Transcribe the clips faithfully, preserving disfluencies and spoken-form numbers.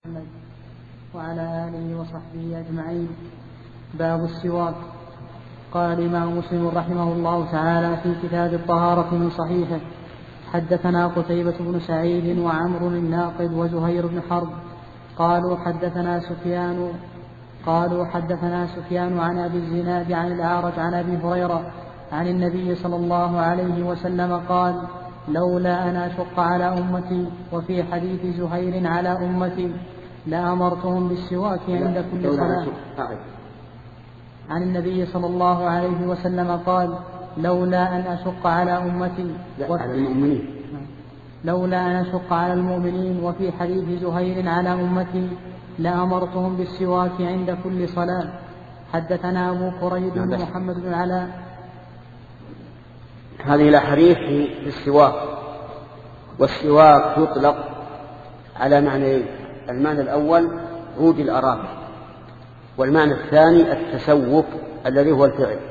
محمد وعلى آله وصحبه أجمعين. باب السواك. قال الإمام مسلم رحمه الله تعالى في كتاب الطهارة من صحيحه: حدثنا قتيبة بن سعيد وعمرو الناقد وزهير بن حرب قالوا حدثنا سفيان قالوا حدثنا سفيان عن أبي الزناد عن الأعرج عن أبي هريرة عن النبي صلى الله عليه وسلم قال: لولا أن أشق على أمتي. وفي حديث زهير على أمتي لأمرتهم بالسواك عند كل صلاة. عن النبي صلى الله عليه وسلم قال: لولا أن أشق على أمتي على المؤمنين لولا أن أشق على المؤمنين. وفي حديث زهير على أمتي لأمرتهم بالسواك عند كل صلاة. حدثنا أبو كريب بن محمد بن علاء. هذه الأحاديث في السواك. والسواك يطلق على معنيين: المعنى الأول عود الأراك، والمعنى الثاني التسوق الذي هو الفعل.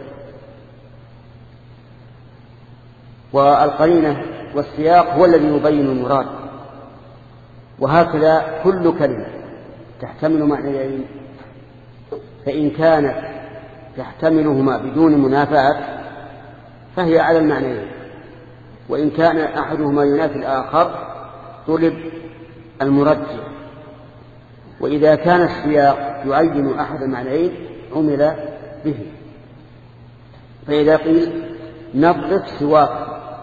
والقرينة والسياق هو الذي يبين المراد. وهكذا كل كلمة تحتمل معنيين، فإن كانت تحتملهما بدون منافعة فهي على المعنيين، وإن كان أحدهما ينافي الآخر طلب المرجح. وإذا كان السياق يعين أحد المعنيين عمل به. فإذا قيل نظف سواك،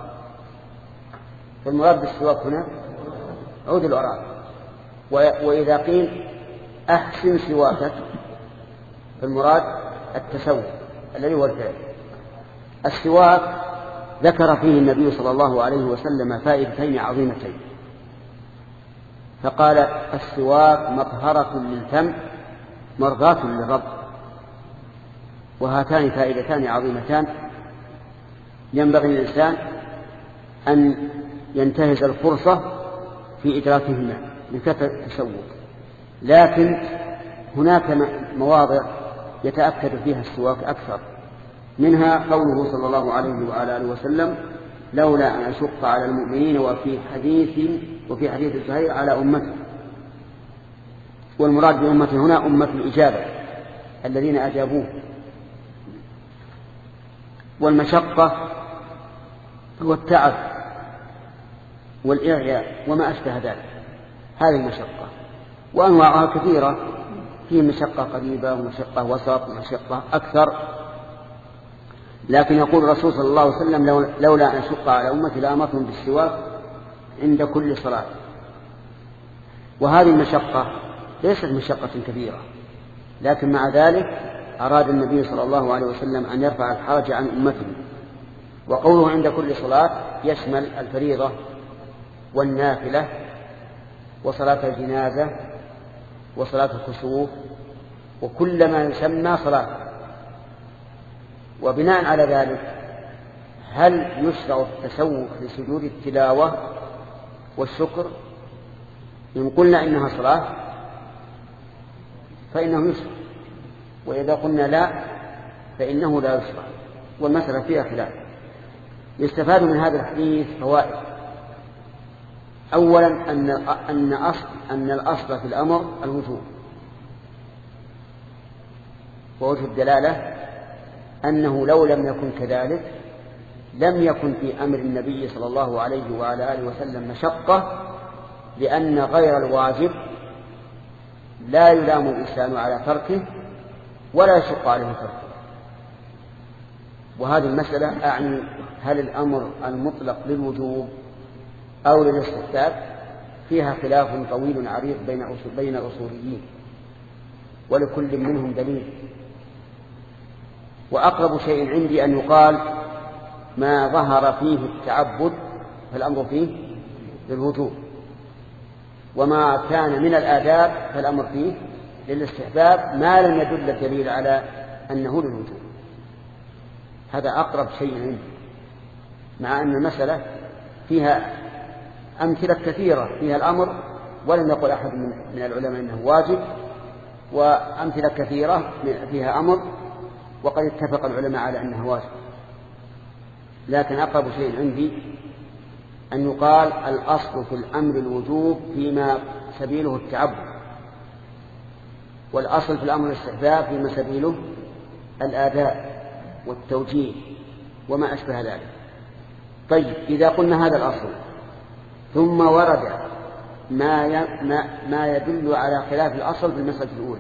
فالمراد بالسواك هنا عود الأراك. وإذا قيل أحسن سواكك فالمراد التسوق الذي هو الفعل. السواك ذكر فيه النبي صلى الله عليه وسلم فائدتين عظيمتين، فقال: السواك مطهرة للفم مرضاة للرب. وهاتان فائدتان عظيمتان ينبغي للإنسان أن ينتهز الفرصة في إدراكهما من كثرة التسوق. لكن هناك مواضع يتأكد فيها السواك أكثر، منها قوله صلى الله عليه وعلى آله وسلم: لولا أن أشق على المؤمنين. وفي حديث وفي حديث زهير على أمتي. والمراد بأمتي هنا أمة الإجابة الذين أجابوه. والمشقة هو التعب والإعياء وما أشبه ذلك، هذه المشقة. وأنواعها كثيرة، في مشقة قريبة ومشقة وسط ومشقة أكثر. لكن يقول الرسول صلى الله عليه وسلم: لولا أن أشق على أمتي لأمرتهم بالسواك عند كل صلاة. وهذه المشقة ليست مشقة كبيرة، لكن مع ذلك أراد النبي صلى الله عليه وسلم أن يرفع الحرج عن أمته. وقوله عند كل صلاة يشمل الفريضة والنافلة وصلاة الجنازة وصلاة الكسوف وكل ما يسمى صلاة. وبناء على ذلك هل يشرع التسوق لسجود التلاوة والشكر؟ إن قلنا إنها صلاة فإنه يشرع، وإذا قلنا لا فإنه لا يشرع، والمسألة فيها خلاف. يستفاد من هذا الحديث فوائد. أولا أن أن أصل أن الأصل في الأمر الوجوب، ووجه الدلالة أنه لو لم يكن كذلك لم يكن في أمر النبي صلى الله عليه وعلى آله وسلم مشقة، لأن غير الواجب لا يلام الإنسان على تركه ولا يشق عليه تركه. وهذه المسألة أعني هل الأمر المطلق للوجوب أو للاستحباب فيها خلاف طويل عريض بين بين الأصوليين، ولكل منهم دليل. وأقرب شيء عندي أن يقال ما ظهر فيه التعبد فالأمر فيه للوجوب، وما كان من الآداب فالأمر فيه للاستحباب ما لم يدل الدليل على أنه للوجوب. هذا أقرب شيء عندي، مع أن المسألة فيها أمثلة كثيرة فيها الأمر ولم يقل أحد من العلماء أنه واجب، وأمثلة كثيرة فيها أمر وقد اتفق العلماء على أنه واجب. لكن أقرب شيء عندي أن يقال الأصل في الأمر الوجوب فيما سبيله التعبد، والأصل في الأمر الاستحباب فيما سبيله الآداء والتوجيه وما أشبه ذلك. طيب إذا قلنا هذا الأصل ثم ورد ما ما يدل على خلاف الأصل في المسألة الأولى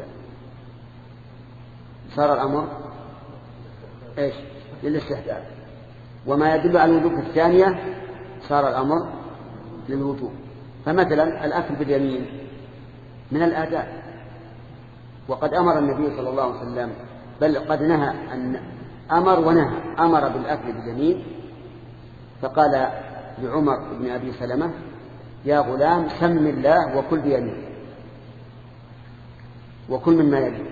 صار الأمر إيش؟ للاستحباب. وما يدل على الوجوب في الثانية صار الأمر للوجوب. فمثلا الأكل باليمين من الآداء، وقد أمر النبي صلى الله عليه وسلم، بل قد نهى أن أمر ونهى. أمر بالأكل باليمين فقال لعمر بن أبي سلمة يا غلام سم الله وكل بيمين وكل مما يلي.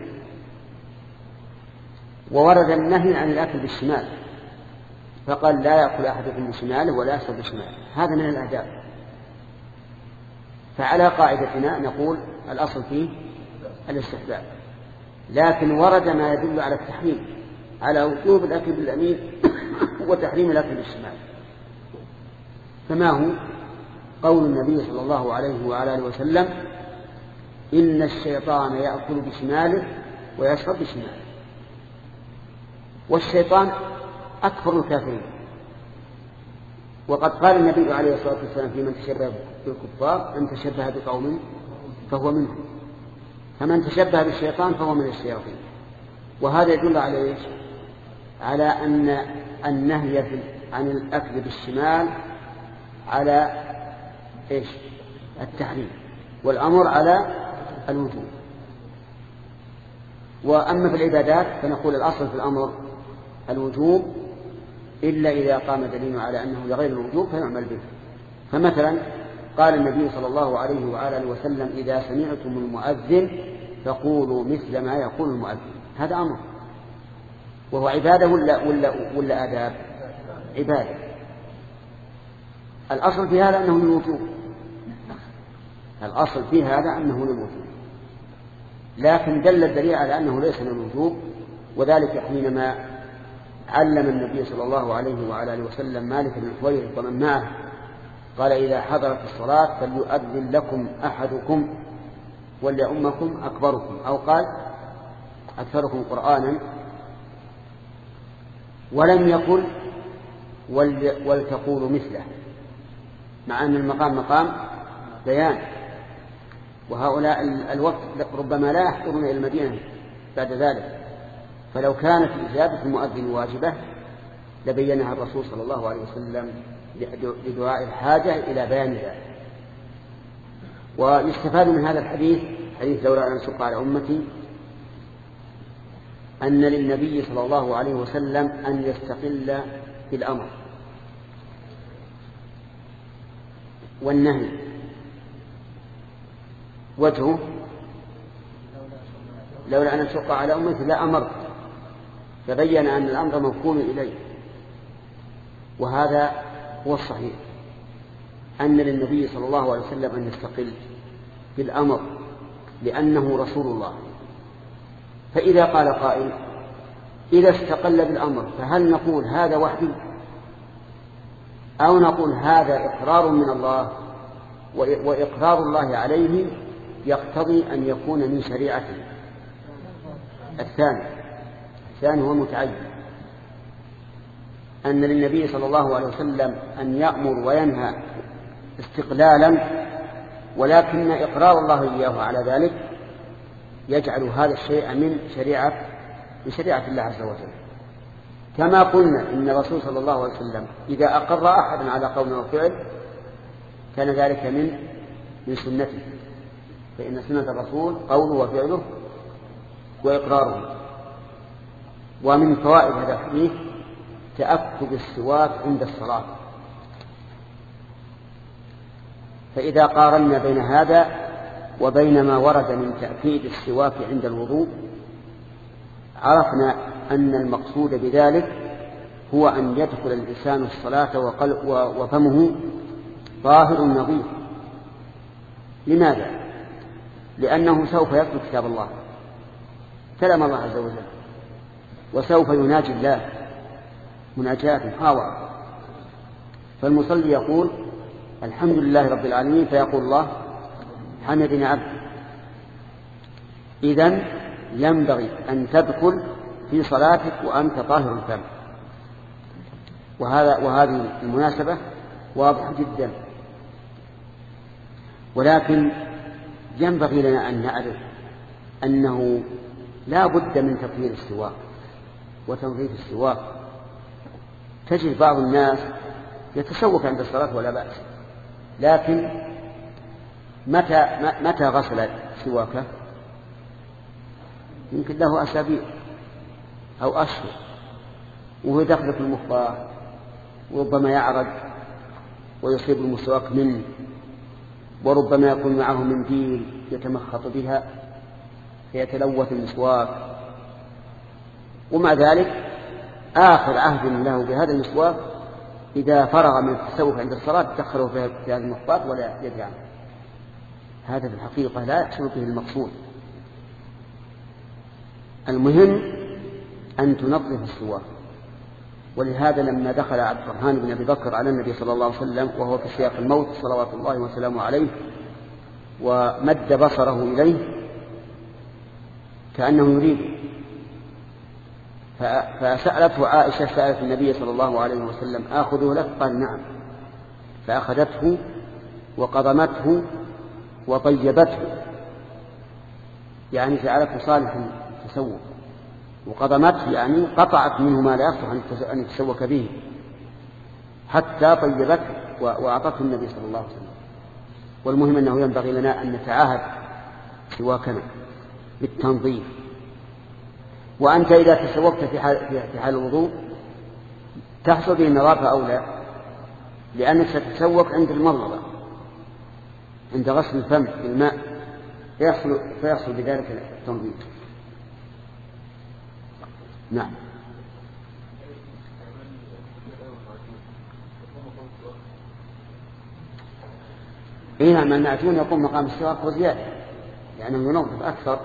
وورد النهي عن الأكل بالشمال فقال لا يأكل أحدكم بشماله ولا يشرب بشماله. هذا من الآداب. فعلى قاعدتنا نقول الأصل فيه الاستحباب، لكن ورد ما يدل على التحريم، على وجوب الأكل باليمين وتحريم الأكل بالشمال. فما هو؟ قول النبي صلى الله عليه وعلى آله وسلم إن الشيطان يأكل بشماله ويشرب بشماله. والشيطان أكبر الكافرين، وقد قال النبي عليه الصلاة والسلام في من تشبه بالكفار من تشبه بقوم فهو منهم، فمن تشبه بالشيطان فهو من الشياطين. وهذا يدل على إيش؟ على أن النهي عن الأكل بالشمال على إيش؟ التحريم، والأمر على الوجوب. وأما في العبادات فنقول الأصل في الأمر الوجوب إلا إذا قام دليل على أنه لغير الوجوب فيعمل به. فمثلا قال النبي صلى الله عليه وآله وسلم إذا سمعتم المؤذن فقولوا مثل ما يقول المؤذن. هذا أمر، وهو عبادة ولا, ولا, ولا آداب؟ عبادة. الأصل في هذا أنه للوجوب، الأصل في هذا أنه للوجوب، لكن دل الدليل على أنه ليس للوجوب، وذلك حينما علم النبي صلى الله عليه وعلى آله وسلم مالك بن الحويرث ومن معه قال إذا حضرت الصلاة فليؤذن لكم أحدكم وليؤمكم أكبركم، أو قال أكثركم قرآنا، ولم يقل ولتقولوا مثله، مع أن المقام مقام بيان، وهؤلاء الوقت ربما لا يحضرون إلى المدينة بعد ذلك، فلو كانت إجابة المؤذن واجبة لبينها الرسول صلى الله عليه وسلم لدعاء الحاجة إلى بيان ذلك. ويستفاد من هذا الحديث، حديث لولا أن أشق على أمتي، أن للنبي صلى الله عليه وسلم أن يستقل بالأمر والنهي. وجهه لولا أن أشق على أمتي لا أمرت، فبين أن الأمر موكول إليه. وهذا هو الصحيح، أن للنبي صلى الله عليه وسلم أن يستقل بالأمر لأنه رسول الله. فإذا قال قائل إذا استقل بالأمر فهل نقول هذا وحي، أو نقول هذا إقرار من الله، وإقرار الله عليه يقتضي أن يكون من شريعته؟ الثاني الثاني هو متعين، أن للنبي صلى الله عليه وسلم أن يأمر وينهى استقلالا، ولكن إقرار الله إياه على ذلك يجعل هذا الشيء من شريعة من شريعة الله عز وجل. كما قلنا إن الرسول صلى الله عليه وسلم إذا أقر أحدا على قول وفعل كان ذلك من من سنته، فإن سنة الرسول قوله وفعله وإقراره. ومن فوائد هذا الحديث تأكد السواك عند الصلاة. فإذا قارنا بين هذا وبين ما ورد من تأكيد السواك عند الوضوء عرفنا أن المقصود بذلك هو أن يدخل الإنسان الصلاة وفمه طاهر نظيف. لماذا؟ لأنه سوف يتلو كتاب الله، كلام الله عز وجل، وسوف يناجي الله مناجاة محاورة. فالمصلي يقول الحمد لله رب العالمين، فيقول الله حمدنا عبد. إذن ينبغي أن تدخل في صلاتك وأنت طاهر الفم. وهذا وهذه المناسبة واضحة جدا. ولكن ينبغي لنا أن نعرف أنه لا بد من تطهير السواك وتنظيف السواك. تجد بعض الناس يتسوك عند الصلاة ولا بأس، لكن متى متى غسل سواكه؟ يمكن له أسابيع أو أشهر وهو يدخل في المخبار، وربما يعرج ويصيب المسواك منه، وربما يكون معه منديل يتمخط بها فيتلوث المسواك. ومع ذلك آخر عهد له بهذا المسواك إذا فرغ من التسوق عند الصلاة دخله في هذا المخبار ولا يدري عنه. هذا في الحقيقة لا يحصل به المقصود. المهم أن تنظف السواك. ولهذا لما دخل عبد الرحمن بن أبي بكر على النبي صلى الله عليه وسلم وهو في سياق الموت صلوات الله وسلامه عليه ومد بصره إليه كأنه يريد، فسألته عائشة سألت النبي صلى الله عليه وسلم آخذه لك؟ قال نعم. فأخذته وقضمته وطيبته، يعني جعلته صالحا التسوق، وقضمته يعني قطعت منه ما لا يصلح أن يتسوك به حتى طيبته وأعطته النبي صلى الله عليه وسلم. والمهم أنه ينبغي لنا أن نتعاهد سواكنا بالتنظيف. وأنت إذا تسوقت في حال, في حال الوضوء تحصل به النظافة أو لا؟ لأنك ستتسوق عند المضمضة عند غسل الفم بالماء فيحصل, فيحصل بذلك التنظيف. نعم. إيه نعم، المعجون يقوم مقام السواك وزيادة لأنه يعني ينظف أكثر.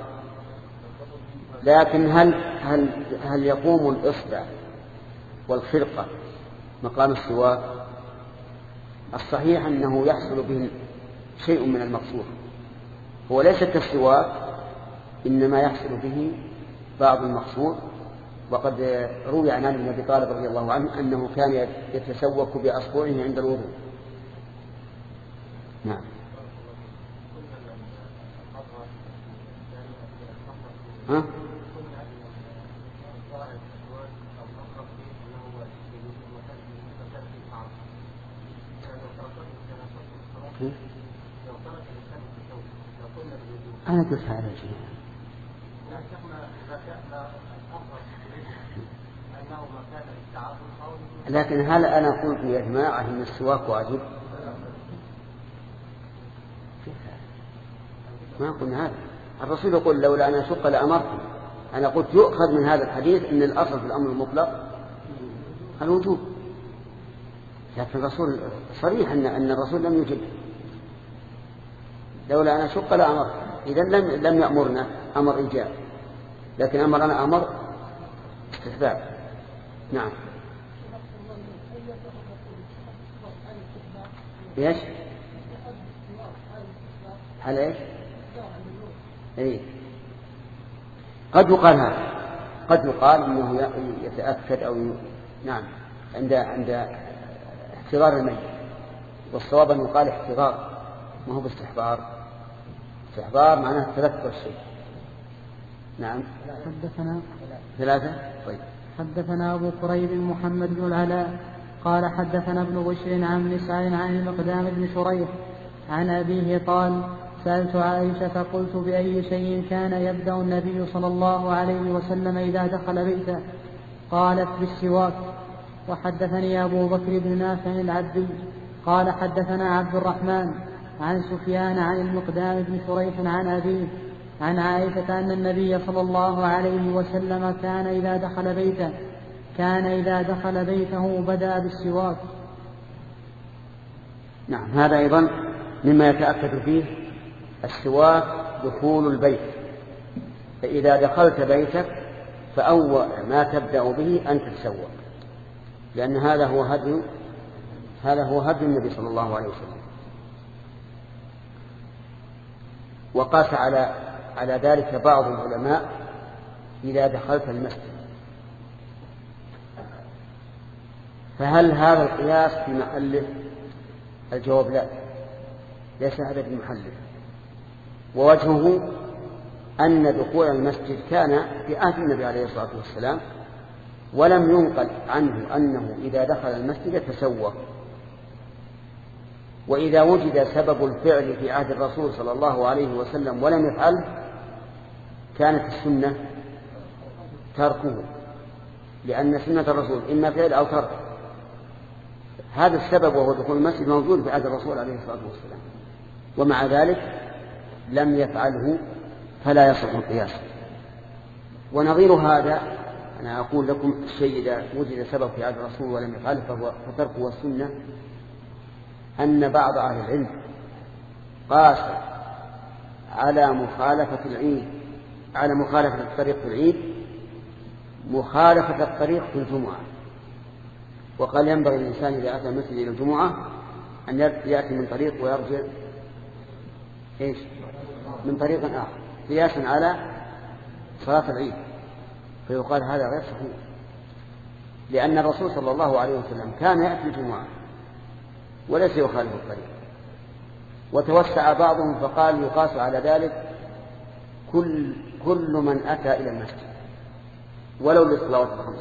لكن هل هل هل يقوم الإصبع والخرقة مقام السواك؟ الصحيح أنه يحصل به شيء من المقصود، هو ليس كالسواك إنما يحصل به بعض المقصود. وقد روي عن علي بن أبي طالب رضي الله عنه أنه كان يتسوك بأصبعه عند الوضوء. نعم. ها؟ أنا قلت هذا الشيء. لكن هل أنا قلت يا جماعة أن السواك واجب؟ ما قلنا هذا. الرسول يقول لولا أن أشق لأمرتم. أنا قلت يؤخذ من هذا الحديث أن الأصل في الأمر المطلق الوجوب، لكن الرسول صريح أن أن الرسول لم يجب. لولا أن أشق لأمرتم، إذا لم لم يأمرنا أمر إيجاب، لكن أمرنا أمر استحباب. نعم. ايش؟ هل ايش؟ اي قد يقال هذا، قد يقال انه يتأكد او ي... نعم عند عند احتضار الميت، والصواب ان يقال احتضار ما هو باستحضار. استحضار معناه تذكر الشيء. نعم. حدثنا ثلاثة. طيب. حدثنا أبو قريب محمد بن العلاء قال حدثنا ابن بشر عن مسعر عن المقدام بن شريح عن أبيه قال سألت عائشة فقلت بأي شيء كان يبدأ النبي صلى الله عليه وسلم إذا دخل بيته؟ قالت بالسواك. وحدثني أبو بكر بن نافع العبدي قال حدثنا عبد الرحمن عن سفيان عن المقدام بن شريح عن أبيه عن عائشة أن النبي صلى الله عليه وسلم كان إذا دخل بيته كان إذا دخل بيته بدأ بالسواك. نعم. هذا أيضا مما يتأكد فيه السواك دخول البيت. فإذا دخلت بيتك فأول ما تبدأ به أن تتسوق، لأن هذا هو هدي هذا هو هدي النبي صلى الله عليه وسلم. وقاس على على ذلك بعض العلماء إذا دخلت المسجد. فهل هذا القياس في محله؟ الجواب لا، ليس هذا في محله. ووجهه أن دخول المسجد كان في عهد النبي عليه الصلاة والسلام، ولم ينقل عنه أنه إذا دخل المسجد تسوى. وإذا وجد سبب الفعل في عهد الرسول صلى الله عليه وسلم ولم يفعله كانت السنة تركه، لأن سنة الرسول إما فعل أو ترك. هذا السبب وهو دخول المسجد موجود في عهد الرسول عليه الصلاة والسلام، ومع ذلك لم يفعله، فلا يصح القياس. ونظير هذا أنا أقول لكم الشيء إذا وجد سبب في عهد الرسول ولم يفعله فهو فتركه والسنة، أن بعض أهل العلم قاس على مخالفة العيد على مخالفة الطريق في العيد مخالفة الطريق في الجمعة، وقال ينبغي الإنسان إذا أتى المسجد إلى الجمعة أن يأتي من طريق ويرجع إيش من طريق آخر قياسا على صلاة العيد. فيقال هذا غير صحيح، لأن الرسول صلى الله عليه وسلم كان يأتي الجمعة وليس يخالف الطريق. وتوسع بعضهم فقال يقاس على ذلك كل, كل من أتى إلى المسجد ولو للصلوات الخمس.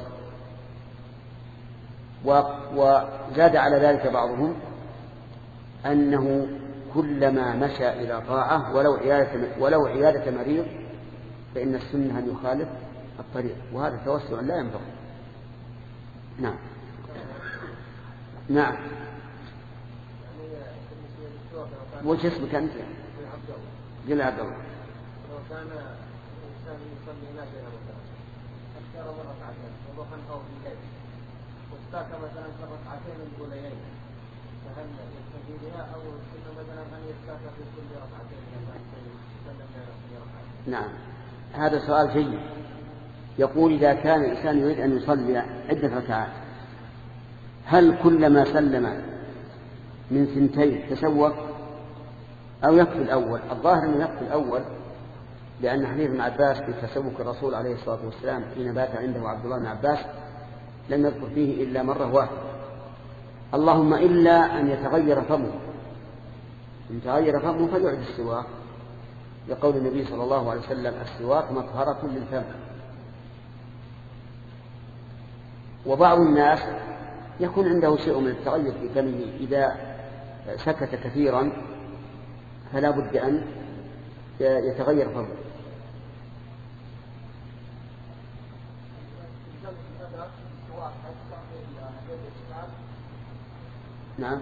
وزاد على ذلك بعضهم أنه كلما مشى إلى طاعة ولو عيادة, ولو عيادة مريض فإن السنة أن يخالف الطريق، وهذا توسع لا ينبغي. نعم نعم. وش اسمك أنت؟ قل عبد الله. لو كان الإنسان يصلي نافلة مثلا أذكر ركعتين وضحا أو في الليل واستاك مثلا في الركعتين الأوليين، فهل يستفيد بها أو السنة مثلا أن يستاك في كل ركعتين مثلا؟ نعم، هذا سؤال جيد. يقول إذا كان الإنسان يريد أن يصلي عدة ركعات هل كلما سلم من ثنتين تسوق أو يكفي الأول؟ الظاهر أنه يكفي الأول، لأن حديث ابن عباس في تسوق الرسول عليه الصلاة والسلام حين بات عنده عبد الله بن عباس لم يذكر فيه إلا مرة واحدة، اللهم إلا أن يتغير فمه، إن تغير فمه فليعد السواك، لقول النبي صلى الله عليه وسلم السواك مطهرة للفم. وبعض الناس يكون عنده شيء من التغير في فمه إذا سكت كثيرا فلا بد أن يتغير فمه. نعم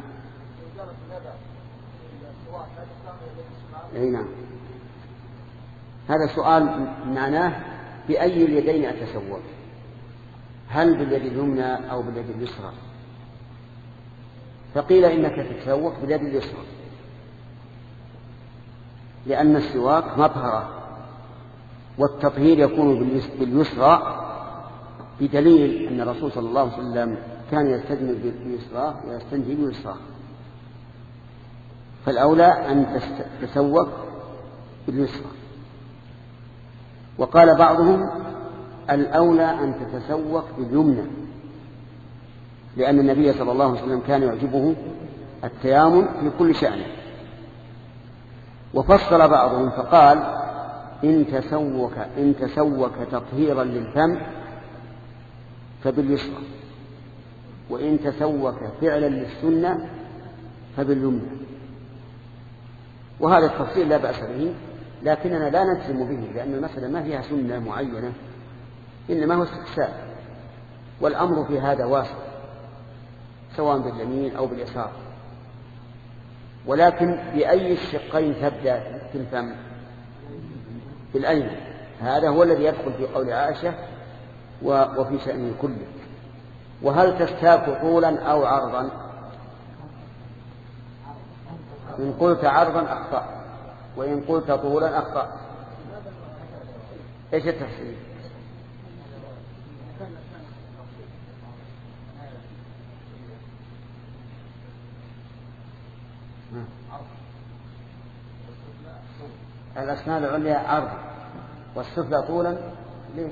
أي نعم. هذا سؤال معناه بأي اليدين أتسوق، هل باليد اليمنى أو باليد اليسرى؟ فقيل إنك تتسوق باليد اليسرى، لأن السواك مطهرة والتطهير يكون باليسرى، بدليل أن الرسول صلى الله عليه وسلم كان يستجمر باليسرى ويستنجي باليسرى، فالأولى أن تتسوق باليسرى. وقال بعضهم الأولى أن تتسوق باليمنى، لأن النبي صلى الله عليه وسلم كان يعجبه التيامن في كل شأنه. وفصل بعضهم فقال إن تسوك, إن تسوك تطهيرا للفم فباليسرى، وإن تسوك فعلا للسنة فباليمنى. وهذا التفصيل لا بأس به، لكننا لا نجزم به، لأن المسألة ما فيها سنة معينة، إنما هو استحسان، والأمر في هذا واسع سواء باليمين أو باليسار. ولكن بأي الشقين تبدأ في الفم؟ بالأيمن، هذا هو الذي يدخل في قول عائشة وفي شأنه كله. وهل تستاك طولا أو عرضا؟ إن قلت عرضا أخطأ، وإن قلت طولا أخطأ. إيش التفسير؟ الأسنان العليا عرضا والسفلى طولا. ليش؟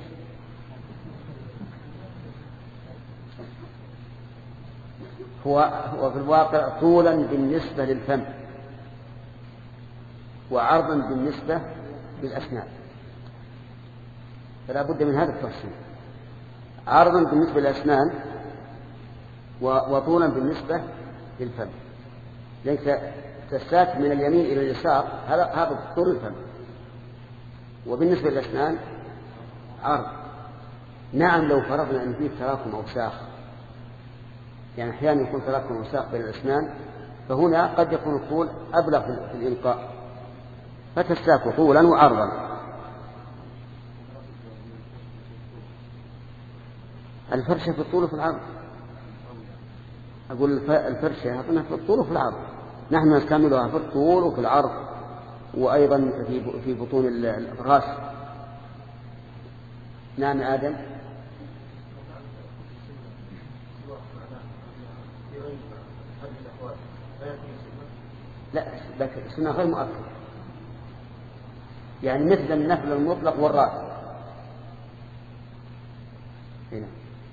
هو هو في الواقع طولا بالنسبة للفم وعرضا بالنسبة للأسنان، فلا بد من هذا التفصيل. عرضا بالنسبة للأسنان وطولا بالنسبة للفم، لأنك تستاك من اليمين إلى اليسار هذا هذا طول الفم، وبالنسبة للأسنان عرض. نعم لو فرضنا أن فيه تراكم أوساخ، يعني أحيانا يكون تراكم أوساخ بين الأسنان، فهنا قد يكون الطول أبلغ في الإلقاء، فتستاك طولا وعرضا. الفرشة في الطول وفي العرض. أقول الفرشة هنا في الطول وفي العرض، نحن نستعملها في الطول وفي العرض، وأيضا في بطون الراس. نعم آدم. لا السنة غير مؤكد، يعني مثل النفل المطلق والراس. هنا.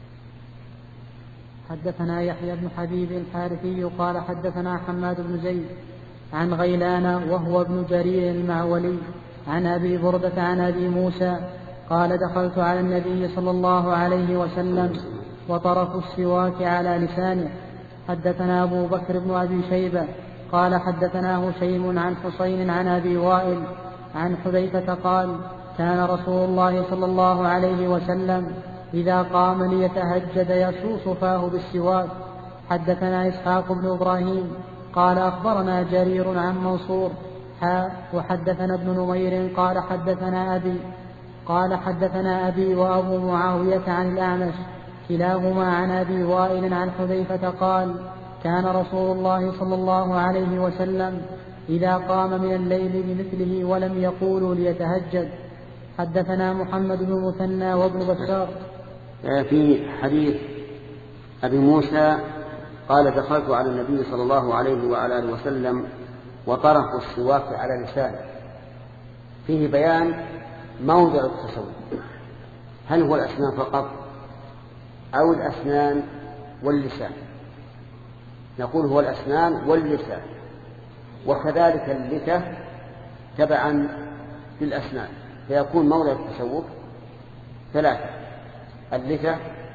حدثنا يحيى بن حبيب الحارثي قال حدثنا حماد بن زيد عن غيلان وهو ابن جرير المعولي عن أبي بردة عن أبي موسى قال دخلت على النبي صلى الله عليه وسلم وطرف السواك على لسانه. حدثنا أبو بكر بن أبي شيبة قال حدثنا هشيم عن حسين عن أبي وائل عن حذيفة قال كان رسول الله صلى الله عليه وسلم إذا قام ليتهجد يشوص فاه بالسواك. حدثنا إسحاق بن إبراهيم قال أخبرنا جرير عن منصور حا وحدثنا ابن نمير قال حدثنا أبي قال حدثنا أبي وأبو معاوية عن الأعمش كلاهما عن أبي وائل عن حذيفة قال كان رسول الله صلى الله عليه وسلم إذا قام من الليل بمثله ولم يقولوا ليتهجد. حدثنا محمد بن المثنى وابن بشار. في حديث أبي موسى قال دخلت على النبي صلى الله عليه وعلى آله وسلم وطرف السواك على لسانه، فيه بيان موضع التسوي، هل هو الأسنان فقط أو الأسنان واللسان؟ نقول هو الأسنان واللسان، وكذلك اللثة تبعا للأسنان، فيكون موضع التسوق ثلاثة: اللثة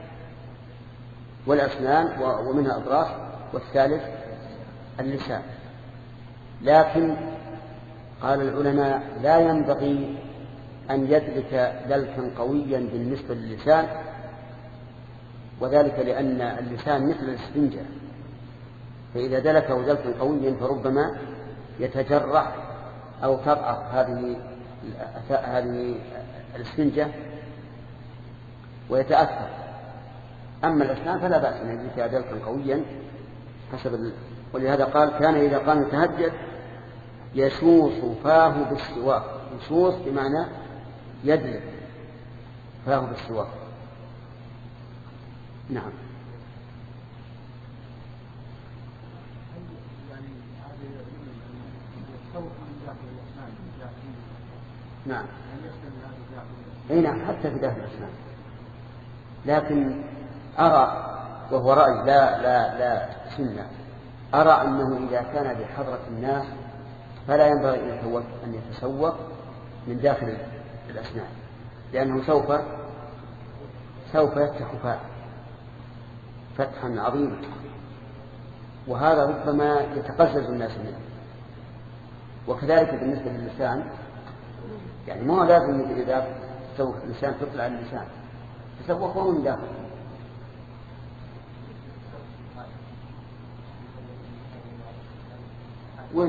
والأسنان ومنها أضراس، والثالث اللسان. لكن قال العلماء لا ينبغي أن يدلك دلكا قويا بالنسبة للسان، وذلك لأن اللسان مثل الإسفنجة، فإذا دلكه دلكا قويا فربما يتجرح أو تضعف هذه هذه الإسفنجة ويتأثر. أما الأسنان فلا بأس أن يدلك دلكا قويا حسب ال... ولهذا قال كان إذا قام يتهجد يشوص فاه بالسواك. يشوص بمعنى يدلك فاه بالسواك. نعم. نعم. اي نعم، حتى في داخل الأسنان. لكن أرى، وهو رأي لا لا لا سنة، أرى أنه إذا كان بحضرة الناس فلا ينبغي أن يتسوق من داخل الأسنان، لأنه سوف سوف يفتح فاه فتحا عظيما، وهذا ربما يتقزز الناس منه. وكذلك بالنسبة للسان، يعني ما لازم إذا تسوق اللسان تطلع اللسان، تسوقه من داخل. وين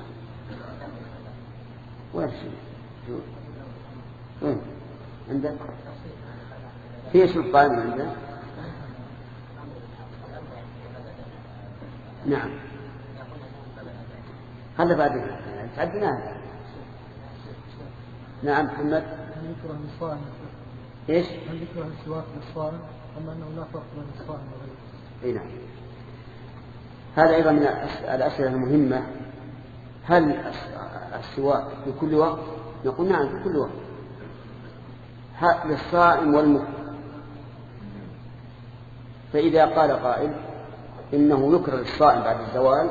وين وين عندك في سلطان عندك؟ نعم. هذا بعد تعدناه. نعم محمد. هل يكره الصائم؟ ايش؟ هل يكره السواك للصائم أما أنه لا فرق بين الصائم وغيره؟ اي نعم. هذا أيضا من الأسئلة المهمة هل السواك في كل وقت؟ نقول نعم في كل وقت، للصائم والمفطر. فإذا قال قائل إنه يكره للصائم بعد الزوال،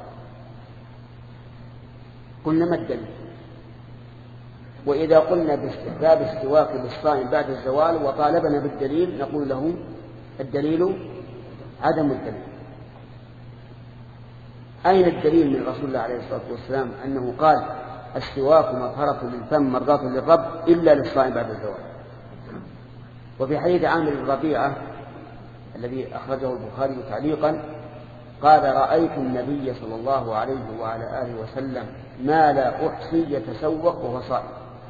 قلنا ما الدليل؟ وإذا قلنا باستحباب السواك للصائم بعد الزوال وطالبنا بالدليل، نقول له الدليل عدم الدليل. أين الدليل من رسول الله عليه الصلاة والسلام أنه قال السواك مطهرة للفم مرضاة للرب إلا للصائم بعد الزوال؟ وفي حديث عامر الربيعة الذي أخرجه البخاري تعليقا قال رأيت النبي صلى الله عليه وعلى آله وسلم ما لا أحصي يتسوق وهو صائم.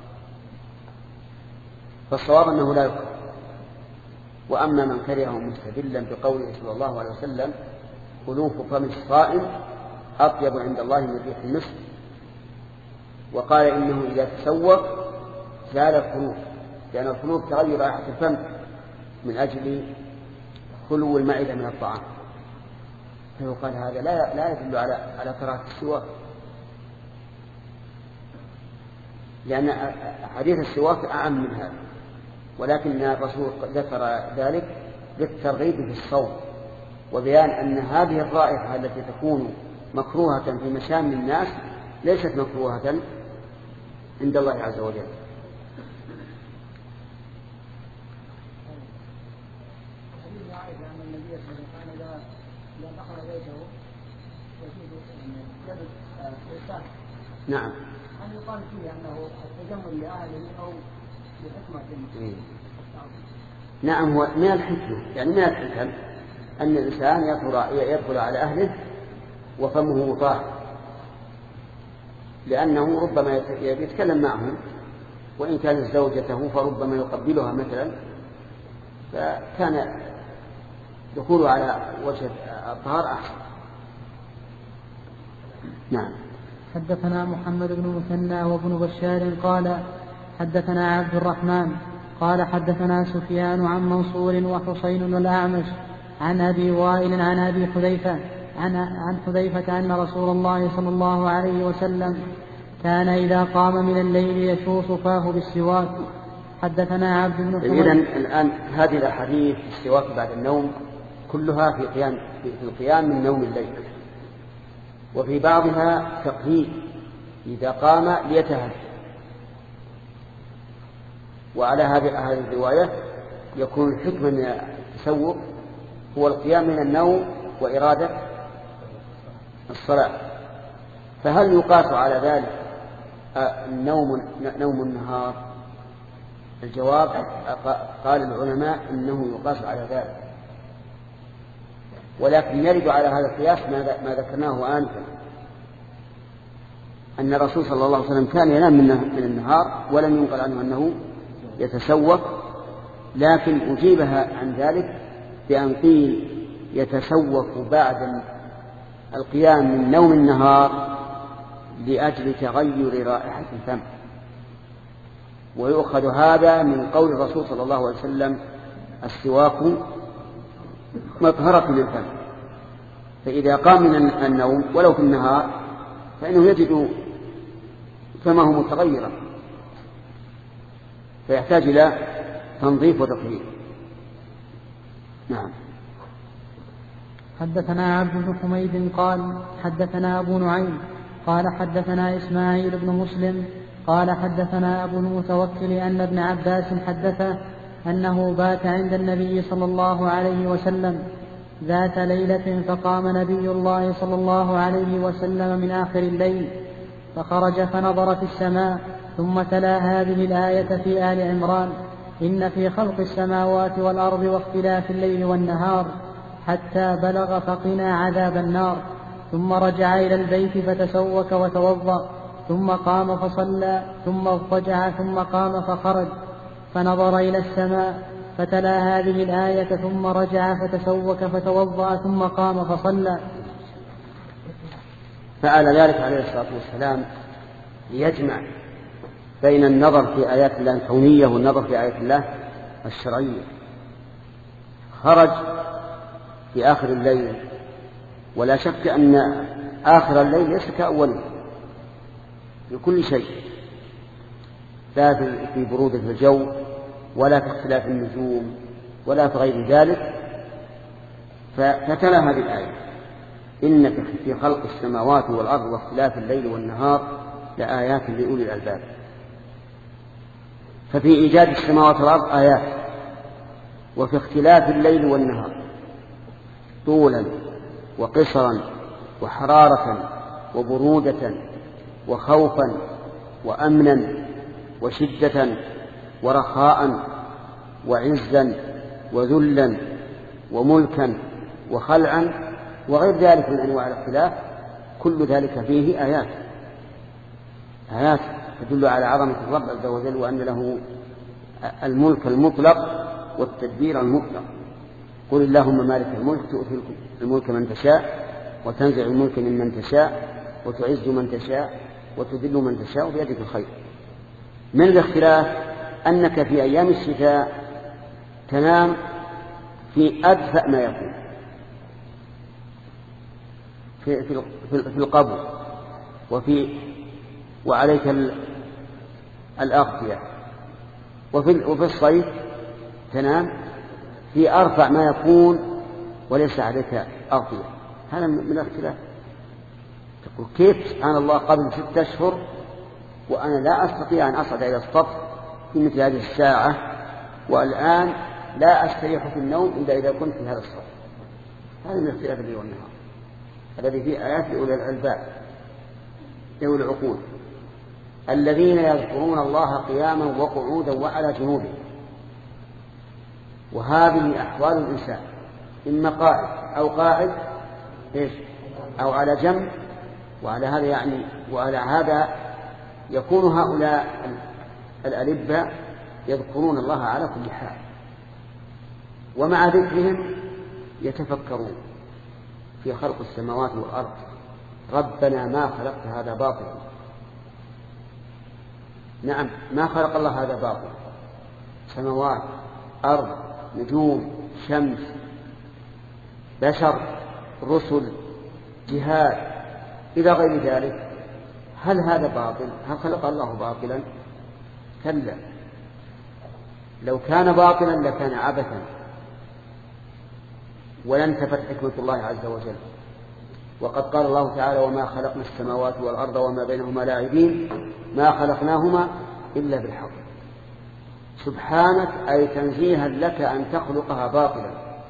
فالصواب أنه لا يكره. وأما من كرهه مستدلا بقوله صلى الله عليه وسلم خلوف فم الصائم أطيب عند الله من ريح المسك، وقال إنه إذا تسوق زال الخلوف، لأن الخلوف تغير رائحة الفم من أجل خلو المعدة من الطعام، فيقال هذا لا لا يدل على على كراهة السواك، لأن حديث السواك أعم من هذا. ولكن الرسول ذكر ذلك للترغيب في الصوم وبيان أن هذه الرائحة التي تكون مكروهة في مشام الناس ليست مكروهة عند الله عز وجل. نعم. هل يقال فيه أنه التجمل لأهله أو لحكمة؟ إيه. نعم، هو من الحكمة، يعني من الحكم أن الإنسان يدخل على أهله وفمه طاهر، لأنه ربما يتكلم معهم، وإن كانت زوجته فربما يقبلها مثلا، فكان دخوله على وجه الطهار أحسن. نعم. حدثنا محمد بن مثنى وابن بشار قال حدثنا عبد الرحمن قال حدثنا سفيان عن منصور وحسين والأعمش عن أبي وائل عن أبي حذيفة عن, عن حذيفة أن رسول الله صلى الله عليه وسلم كان إذا قام من الليل يشوص فاه بالسواك. حدثنا عبد بن حميد. إذن الآن هذه الأحاديث السواك بعد النوم كلها في قيام في القيام من نوم الليل، وفي بعضها تقييد إذا قام ليتهجد. وعلى هذه الرواية يكون الحكمة من التسوق هو القيام من النوم وإرادة الصلاة. فهل يقاس على ذلك النوم نوم النهار؟ الجواب قال العلماء إنه يقاس على ذلك، ولكن يرد على هذا القياس ما ذكرناه آنفا، أن الرسول صلى الله عليه وسلم كان ينام من النهار ولم ينقل عنه أنه يتسوق، لكن أجيبها عن ذلك بأن قيل يتسوق بعد القيام من نوم النهار لأجل تغير رائحة الفم. ويؤخذ هذا من قول الرسول صلى الله عليه وسلم السواك مطهرة للفم، فإذا قام من النوم ولو في النهار فإنه يجد فمه متغيرا، فيحتاج إلى تنظيف وتطهير. نعم. حدثنا عبد بن حميد قال حدثنا أبو نعيم قال حدثنا إسماعيل بن مسلم قال حدثنا أبو المتوكل أن ابن عباس حدثه أنه بات عند النبي صلى الله عليه وسلم ذات ليلة، فقام نبي الله صلى الله عليه وسلم من آخر الليل فخرج فنظر في السماء، ثم تلا هذه الآية في آل عمران: إن في خلق السماوات والأرض واختلاف الليل والنهار حتى بلغ فقنا عذاب النار. ثم رجع إلى البيت فتسوك وتوضأ، ثم قام فصلى، ثم اضطجع، ثم قام فخرج فنظر إلى السماء فتلا هذه الآية، ثم رجع فتسوك فتوضأ، ثم قام فصلى. فعل ذلك عليه الصلاة والسلام ليجمع بين النظر في آيات الله الكونية والنظر في آيات الله الشرعية. خرج في آخر الليل، ولا شك أن آخر الليل ليس كأوله، في كل شيء، لا في برودة الجو ولا في اختلاف النجوم ولا في غير ذلك. فتلا هذه الآية: إن في خلق السماوات والأرض واختلاف الليل والنهار لآيات لأولي الألباب. ففي إيجاد السماوات والأرض آيات، وفي اختلاف الليل والنهار طولا وقصرا وحرارة وبرودة وخوفا وأمنا وشدة ورخاء وعزا وذلا وملكا وخلعا وغير ذلك من أنواع الاختلاف، كل ذلك فيه آيات آيات تدل على عظمة الرب عز وجل، وأن له الملك المطلق والتدبير المطلق. قل اللهم مالك الملك تؤتي الملك من تشاء وتنزع الملك ممن تشاء وتعز من تشاء وتذل من تشاء بيدك الخير. من الاختلاف أنك في أيام الشتاء تنام في أدفأ ما يكون في, في, في القبر وفي وعليك الأغطية، وفي, وفي الصيف تنام في أرفع ما يكون وليس عليك أغطية. هذا من الاختلاف. تقول كيف سبحان الله قبل ستة أشهر وأنا لا أستطيع أن أصعد إلى السطح في مثل هذه الساعة، والآن لا أستريح في النوم إلا إذا كنت في هذا السطح. هذا من اختلاف الليل والنهار الذي فيه آيات لأولي الألباب ذوي العقول الذين يذكرون الله قياما وقعودا وعلى جنوبهم. وهذه أحوال الإنسان، إما قاعد أو قاعد إيش أو على جنب. وعلى هذا يعني وعلى هذا يكون هؤلاء الألبة يذكرون الله على كل حال، ومع ذكرهم يتفكرون في خلق السماوات والأرض. ربنا ما خلقت هذا باطلا. نعم، ما خلق الله هذا باطلا. سماوات، أرض، نجوم، شمس، بشر، رسل، جهاد إلى غير ذلك. هل هذا باطل؟ هل خلق الله باطلا؟ كلا، لو كان باطلا لكان عبثا ولانتفت حكمة الله عز وجل. وقد قال الله تعالى: وما خلقنا السماوات والأرض وما بينهما لاعبين ما خلقناهما إلا بالحق. سبحانك، أي تنزيها لك أن تخلقها باطلا.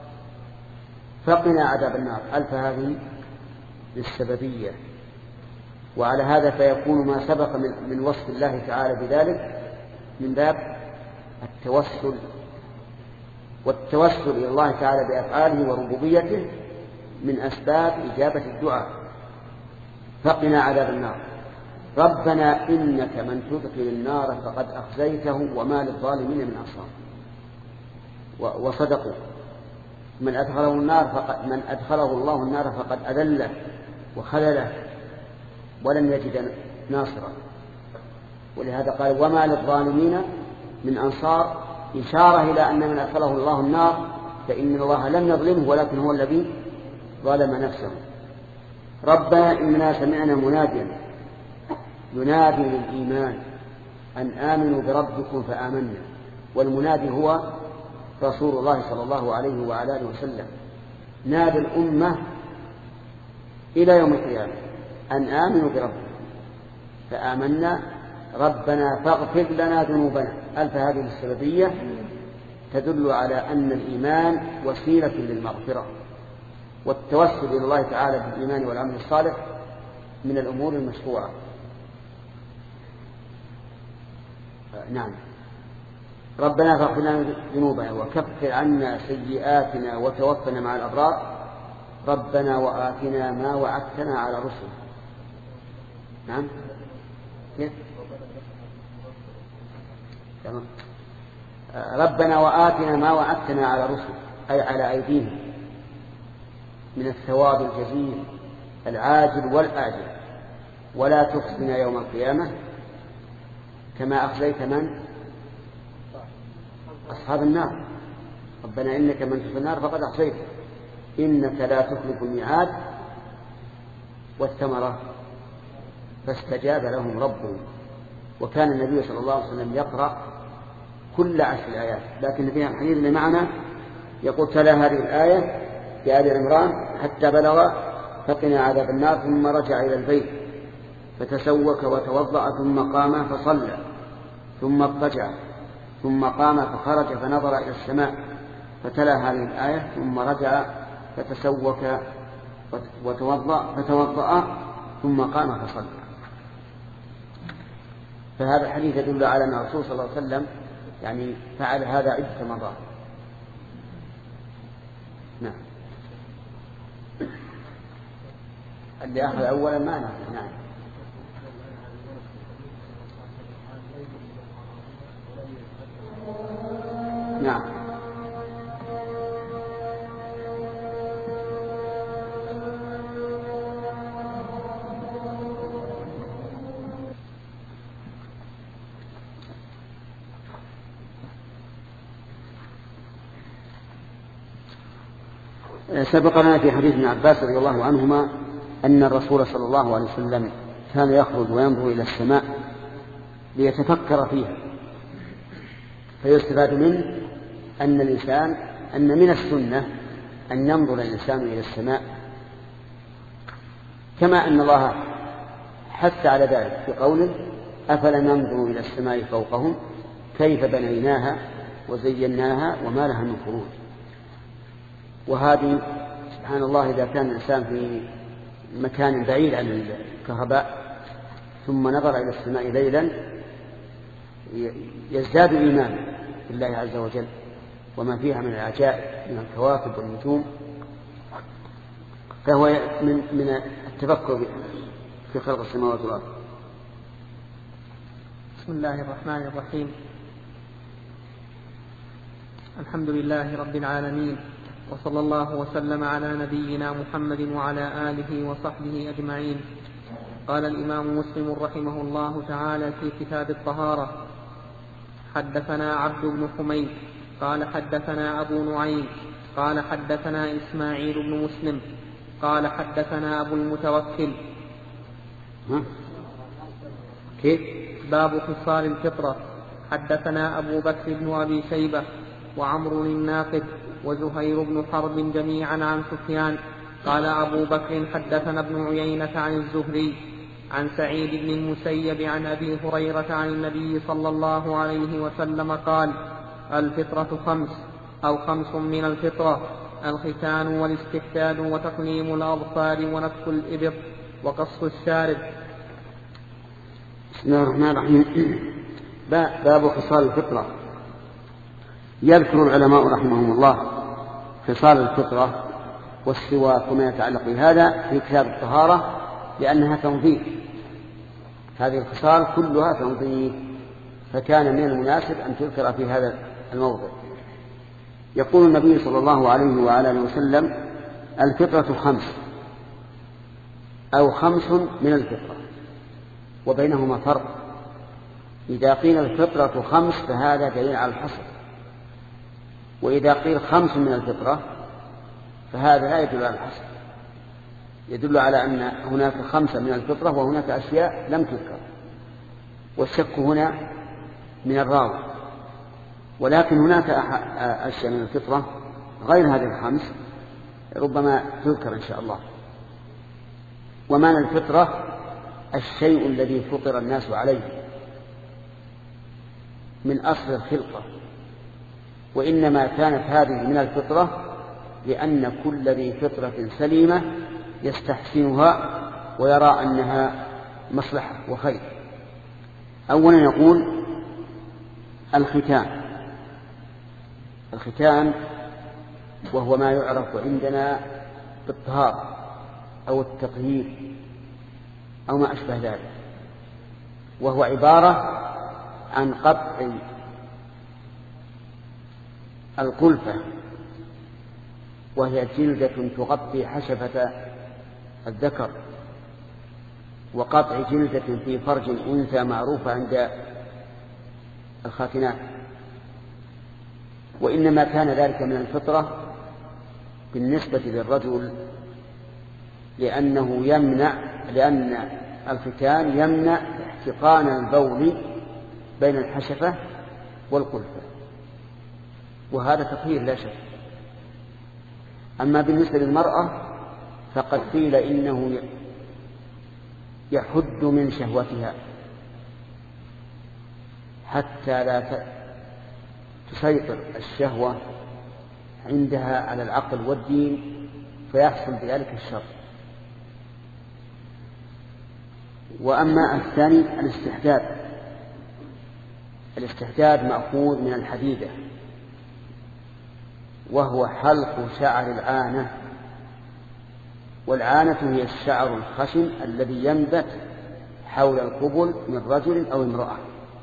فقنا عذاب النار. ألف هذه للسببية. وعلى هذا فيكون ما سبق من وصف الله تعالى بذلك من باب التوسل، والتوسل إلى الله تعالى بأفعاله وربوبيته من أسباب إجابة الدعاء. فقنا عذاب النار. ربنا إنك من تدخل النار فقد أخزيته وما للظالمين من أنصار. وصدقوا. من أدخله النار فقد من أدخله الله النار فقد أذله وخذله ولن يجد ناصرا. ولهذا قال: وما للظالمين من أنصار، إشارة إلى أن من أدخله الله النار فإن الله لم يظلمه ولكن هو الذي ظلم نفسه. ربنا إننا سمعنا مناديا ينادي للإيمان أن آمنوا بربكم فآمنا. والمنادي هو رسول الله صلى الله عليه وعلى آله وسلم. نادى الأمة إلى يوم القيامة أن آمنوا بربكم فآمنا ربنا فاغفر لنا ذنوبنا. ألف هذه السببية تدل على أن الإيمان وسيلة للمغفرة، والتوسل إلى الله تعالى بالإيمان والعمل الصالح من الأمور المشروعة. نعم. ربنا فاغفر لنا ذنوبنا وكفر عنا سيئاتنا وتوفنا مع الأبرار ربنا وآتنا ما وعدتنا على رسل. نعم كيف؟ تمام. ربنا وآتنا ما وعدتنا على رسل، أي على أيديهم من الثواب الجزيل العاجل والآجل، ولا تخزنا يوم القيامة كما أخزيت من؟ أصحاب النار. ربنا إنك من تدخل النار فقد أخزيته إنك لا تخلف الميعاد. والثمرة فاستجاب لهم ربهم. وكان النبي صلى الله عليه وسلم يقرأ كل عشر آيات، لكن في الحديث اللي معنا يقول تلا هذه الآية في آل عمران حتى بلغ فقنا عذاب النار، ثم رجع إلى البيت فتسوك وتوضأ ثم قام فصلى ثم اضطجع ثم قام فخرج فنظر إلى السماء فتلا هذه الآية ثم رجع فتسوك وتوضأ فتوضأ ثم قام فصلى. فهذا الحديث يدل على أن الرسول صلى الله عليه وسلم يعني فعل هذا عدة مرات. نعم. اللي أخذ أولا ما نعرف. نعم. نعم. سبق لنا في حديث ابن عباس رضي الله عنهما أن الرسول صلى الله عليه وسلم كان يخرج وينظر إلى السماء ليتفكر فيها، فيستفاد منه أن الإنسان أن من السنة أن ينظر الإنسان إلى السماء، كما أن الله حث على ذلك في قوله أفلم ينظروا إلى السماء فوقهم كيف بنيناها وزيناها وما لها من فروج. وهذه سبحان الله إذا كان الإنسان في مكان بعيد عن الكهرباء ثم نظر إلى السماء ليلا يزداد إيمانا بالله عز وجل وما فيها من العجائب من الكواكب والنجوم، فهو من من التفكر في خلق السماوات والأرض. بسم الله الرحمن الرحيم. الحمد لله رب العالمين، وصلى الله وسلم على نبينا محمد وعلى آله وصحبه أجمعين. قال الإمام مسلم رحمه الله تعالى في كتاب الطهارة: حدثنا عبد بن حميد قال حدثنا أبو نعيم قال حدثنا إسماعيل بن مسلم قال حدثنا أبو المتوكل. كيف؟ باب خصال الفطرة. حدثنا أبو بكر بن أبي شيبة وعمر الناقد وزهير بن حرب جميعا عن سفيان قال أبو بكر حدثنا ابن عيينة عن الزهري عن سعيد بن المسيب عن أبي هريرة عن النبي صلى الله عليه وسلم قال: الفطرة خمس أو خمس من الفطرة: الختان والاستحداد وتقليم الأظفار ونتف الإبط وقص الشارب. بسم الله الرحمن الرحيم. باب خصال الفطرة. يذكر العلماء رحمهم الله خصال الفطرة والسواك وما يتعلق بهذا في كتاب الطهارة لأنها تنظيف. هذه الخصال كلها تنظيف، فكان من المناسب أن تذكر في هذا الموضع. يقول النبي صلى الله عليه وعلى آله وسلم: الفطرة خمس أو خمس من الفطرة، وبينهما فرق. إذا قيل الفطرة خمس فهذا دليل على الحصر، وإذا قيل خمس من الفطرة فهذا لا يدل على الحصر، يدل على أن هناك خمسة من الفطرة وهناك أشياء لم تذكر، والشك هنا من الراوي. ولكن هناك أشياء من الفطرة غير هذه الخمس ربما تذكر إن شاء الله. ومعنى الفطرة الشيء الذي فطر الناس عليه من أصل الخلقة، وإنما كانت هذه من الفطرة لأن كل ذي فطرة سليمة يستحسنها ويرى أنها مصلحة وخير. أولا يقول الختان. الختان وهو ما يعرف عندنا بالطهارة أو التطهير أو ما أشبه ذلك، وهو عبارة عن قطع القلفة، وهي جلدة تغطي حشفة الذكر، وقطع جلدة في فرج أنثى معروفة عند الخاتنات. وإنما كان ذلك من الفطرة بالنسبة للرجل لأنه يمنع لأن الختان يمنع احتقان البول بين الحشفة والقلفة، وهذا تطهير لا شك. أما بالنسبة للمرأة فقد قيل إنه يحد من شهوتها حتى لا تسيطر الشهوة عندها على العقل والدين فيحصل بذلك الشر. وأما الثاني الاستحداد، الاستحداد مأخوذ من الحديدة، وهو حلق شعر العانة، والعانة هي الشعر الخشن الذي ينبت حول القبل من رجل أو امرأة.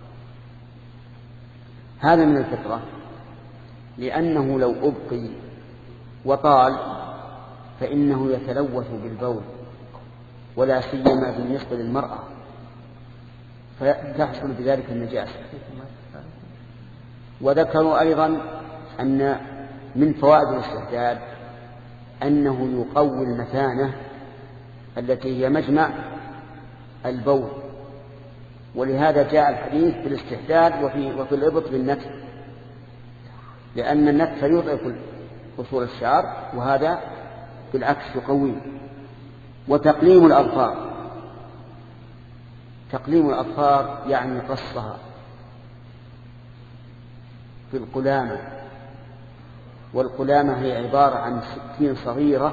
هذا من الفطرة، لأنه لو أبقي وطال فإنه يتلوث بالبول، ولا سيما بالنسبة للمرأة، فتحصل بذلك النجاسة. وذكروا أيضا أن من فوائد الاستحداد أنه يقوي المثانة التي هي مجمع البول، ولهذا جاء الحديث بالاستحداد وفي, وفي الإبط بالنتف، لأن النتف يضعف أصول الشعر وهذا بالعكس يقويه. وتقليم الأظفار، تقليم الأظفار يعني قصها في القلامة، والقلامة هي عبارة عن سكين صغيرة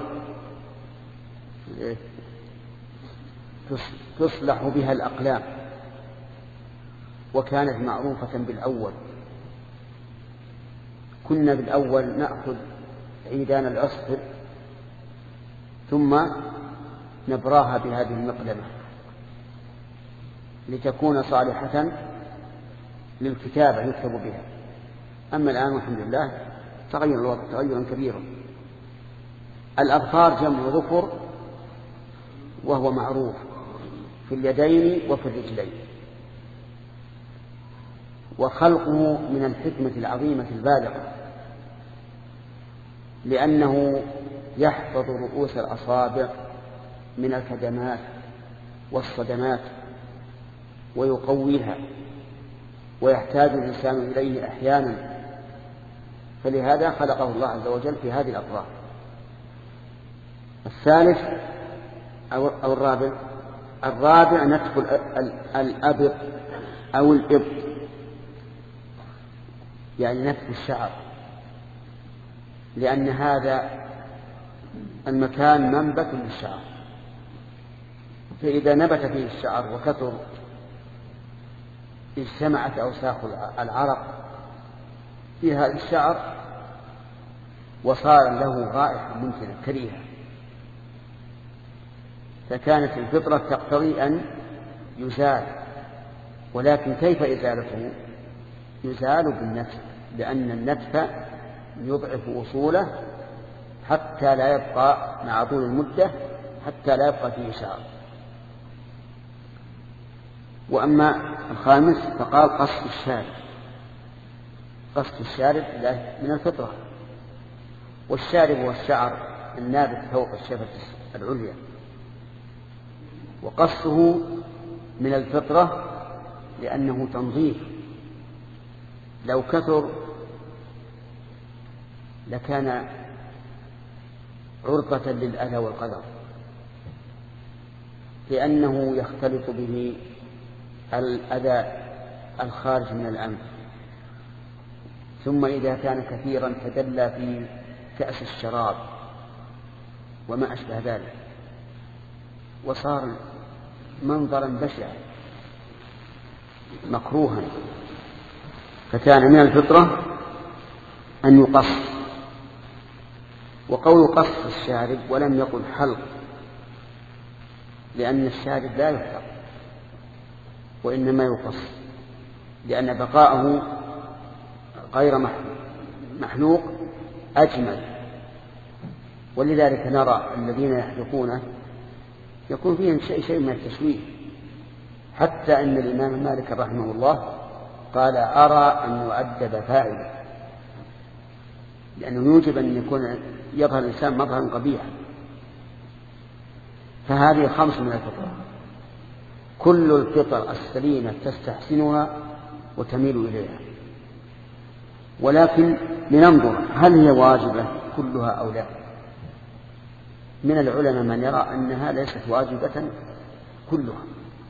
تصلح بها الأقلام، وكانت معروفة بالأول. كنا بالأول نأخذ عيدان العصفر ثم نبراها بهذه المقلمة لتكون صالحة للكتابة يكتب بها. أما الآن والحمد لله تغير الوضع تغيرا كبيرا. الأظفار جمع ظفر، وهو معروف في اليدين وفي الرجلين، وخلقه من الحكمة العظيمة البالغة، لأنه يحفظ رؤوس الأصابع من الكدمات والصدمات ويقويها، ويحتاج الإنسان إليه أحيانا، فلهذا خلقه الله عز وجل في هذه الأطراف. الثالث أو الرابع الرابع نتف الأبط أو الإبط، يعني نتف الشعر، لأن هذا المكان منبت للشعر، فإذا نبت فيه الشعر وكثر اجتمعت أوساخ العرق في هذا الشعر وصار له رائحة ممكنة كريهة، فكانت الفطرة تقتضي أن يزال. ولكن كيف إزالته؟ يزال بالنتف، لأن النتف يضعف أصوله حتى لا يبقى مع طول المدة حتى لا يبقى فيه شعر. وأما الخامس فقال قص الشارب، قص الشارب من الفطرة، والشارب هو الشعر النابت فوق الشفة العليا، وقصه من الفطرة لأنه تنظيف. لو كثر لكان عرضة للأذى والقدر، لأنه يختلط به الأذى الخارج من الأنف، ثم إذا كان كثيرا تدلى في كأس الشراب وما أشبه ذلك، وصار منظرا بشعا مكروها. فكان من الفطرة أن يقص. وقول قص الشارب ولم يقل حلق، لأن الشارب لا يحلق وإنما يقص، لأن بقاءه غير محلوق أجمل. ولذلك نرى الذين يحلقونه يكون فيهم شيء, شيء من التشويه، حتى أن الإمام مالك رحمه الله قال أرى أن يؤدب فاعلا، لأنه يوجب أن يكون يظهر الإنسان مظهرا قبيحا. فهذه خمس من الفطرة: كل الفطر السليمة تستحسنها وتميل إليها، ولكن لننظر هل هي واجبة كلها أو لا. من العلماء من يرى أنها ليست واجبة كلها،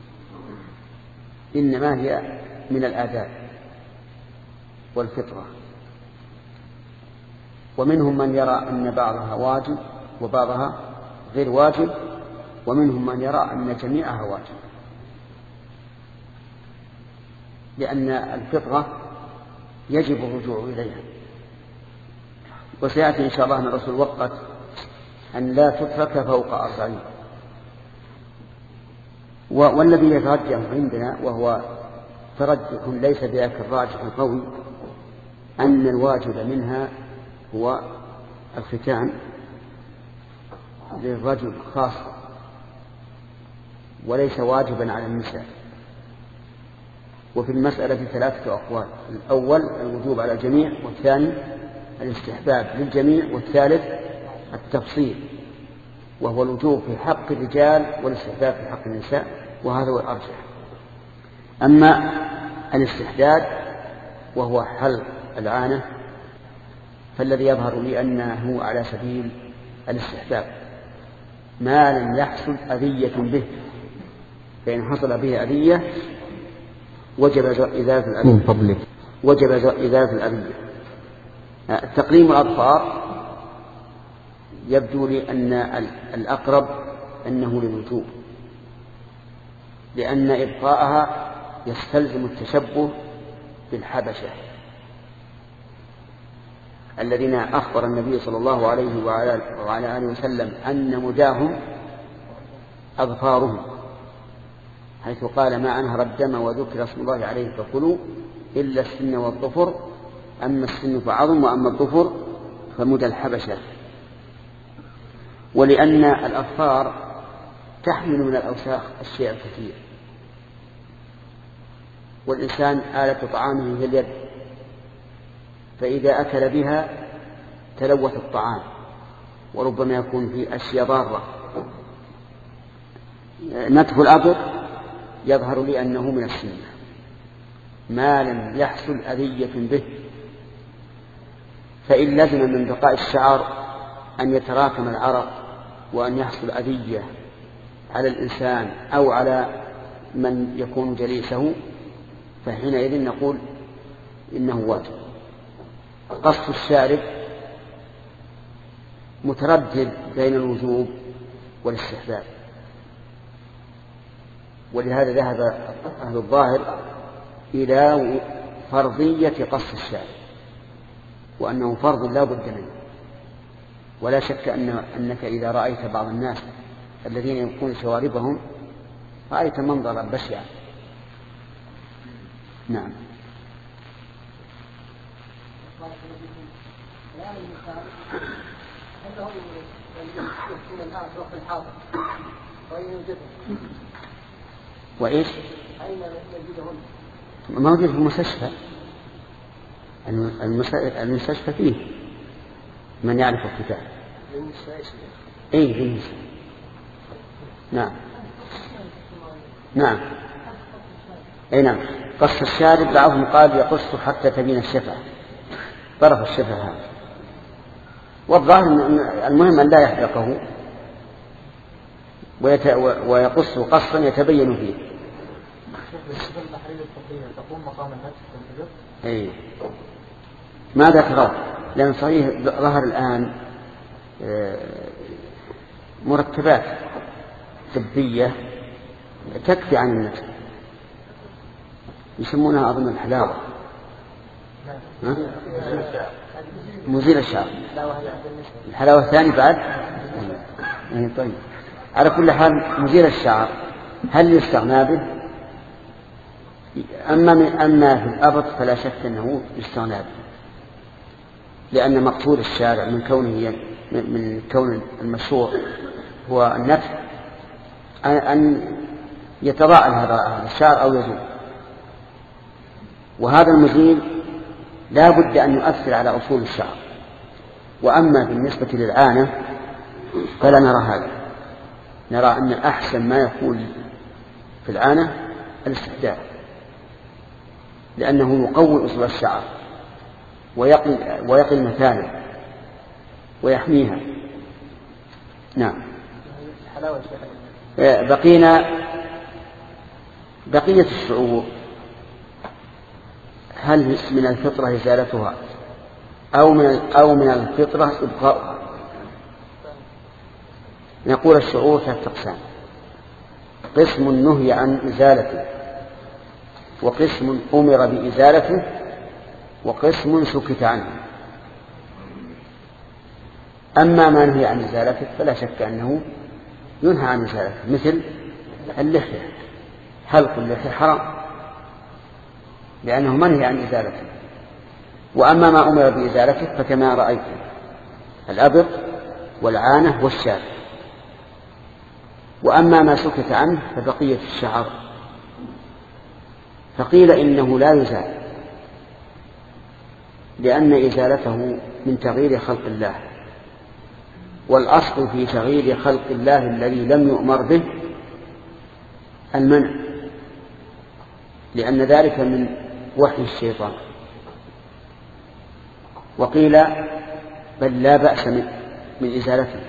إنما هي من الآداب والفطرة، ومنهم من يرى أن بعضها واجب وبعضها غير واجب، ومنهم من يرى أن جميعها واجب، لأن الفطرة يجب الرجوع إليها. وسيأتي إن شاء الله أن الرسول وقت أن لا تترك فوق أربعين. والذي يترجح عندنا وهو ترجح ليس بذاك الراجح القوي أن الواجب منها هو الختان للرجل خاصة وليس واجبا على النساء. وفي المسألة ثلاثة أقوال: الأول الوجوب على الجميع، والثاني الاستحباب للجميع، والثالث التفصيل وهو الوجوب في حق الرجال والاستحباب في حق النساء، وهذا هو الأرجح. أما الاستحداد وهو حلق العانة فالذي يظهر لي أنه على سبيل الاستحباب ما لم يحصل أذية به، فإن حصل به أذية وجب إزالة الأذية. وجب إزالة الأذية. تقليم الأظفار يبدو لي أن الأقرب أنه للوجوب، لأن إبقاءها يستلزم التشبه بالحبشة الذين أخبر النبي صلى الله عليه وعلى آله وسلم أن مداهم أظفارهم، حيث قال: ما أنهر الدم وذكر اسم الله عليه فكلوا إلا السن والظفر، أما السن فعظم وأما الظفر فمدى الحبشة. ولأن الأظفار تحمل من الأوساخ الشيء الكثير، والإنسان آلة طعامه هي اليد، فإذا أكل بها تلوث الطعام وربما يكون في أشياء ضارة. نتف الأبط يظهر لي أنه من السنة ما لم يحصل أذية به، فإن لزم من بقاء الشعر أن يتراكم العرق وأن يحصل أذية على الإنسان أو على من يكون جليسه، فحينئذ نقول إنه واجب. قص الشارب متردد بين الوجوب والاستحباب، ولهذا ذهب أهل الظاهر إلى فرضية قص الشارب، وأنه فرض لا بد منه. ولا شك أن أنك إذا رأيت بعض الناس الذين يبقون شواربهم رأيت منظرا بشعا. نعم. وإيش؟ موجود في المستشفى. المستشفى فيه من يعرف الكتاب. اي بالنسبة. نعم نعم اي نعم. قص الشارب بعضهم قال يقص حتى تبين الشفة، طرف الشفة هذا، والظاهر المهم أن لا يحرقه ويت... ويقص قصا يتبين فيه. اي ماذا ترى؟ لأن صحيح ظهر الآن مركبات طبية تكفي عن النفس، يسمونها أظن الحلاوة، مزيل الشعر. الحلاوة الثاني بعد. طيب على كل حال مزيل الشعر هل يستغنى به؟ أما من أما في الأبط فلا شك أنه يستغنى به، لأن مقصود الشارع من كونه من كون المشروع هو النفس أن يتضاءل هذا الشعر أو يزول، وهذا المزيل لا بد أن يؤثر على أصول الشعر. وأما بالنسبة للعانة فلا نرى هذا، نرى أن أحسن ما يكون في العانة الاستحداث، لأنه يقوي أصول الشعر ويقي, ويقي المثانة ويحميها. نعم. بقينا بقية الشعور، هل من الفطرة إزالتها أو من أو من الفطرة إبقاؤها؟ نقول الشعور ثلاثة أقسام: قسم نهي عن إزالته، وقسم أمر بإزالته، وقسم سكت عنه. أما ما نهي عن إزالته فلا شك أنه ينهى عن إزالته، مثل اللحية، حلق اللحية حرام لأنه منهي عن إزالته. وأما ما أمر بإزالته فكما رأيت الأبط والعانة والشارب. وأما ما سكت عنه فبقية الشعر، فقيل إنه لا يزال لأن إزالته من تغيير خلق الله، والأصل في تغيير خلق الله الذي لم يؤمر به المنع، لأن ذلك من وحي الشيطان. وقيل بل لا بأس من إزالته،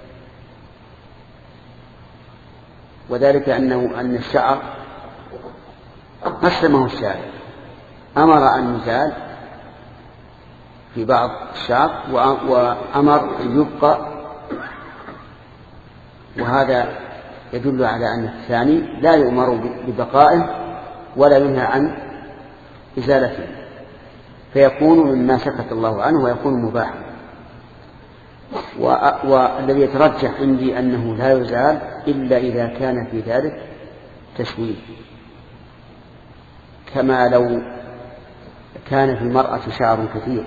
وذلك أنه أن الشعر قسمه الشارع، أمر أن يزال في بعض الشعر وأمر أن يبقى، وهذا يدل على أن الثاني لا يؤمر ببقائه ولا ينهى عن إزالته، فيكون مما سكت الله عنه ويكون مباحا. والذي يترجح عندي أنه لا يزال إلا إذا كان في ذلك تشويه، كما لو كان في المرأة شعر كثير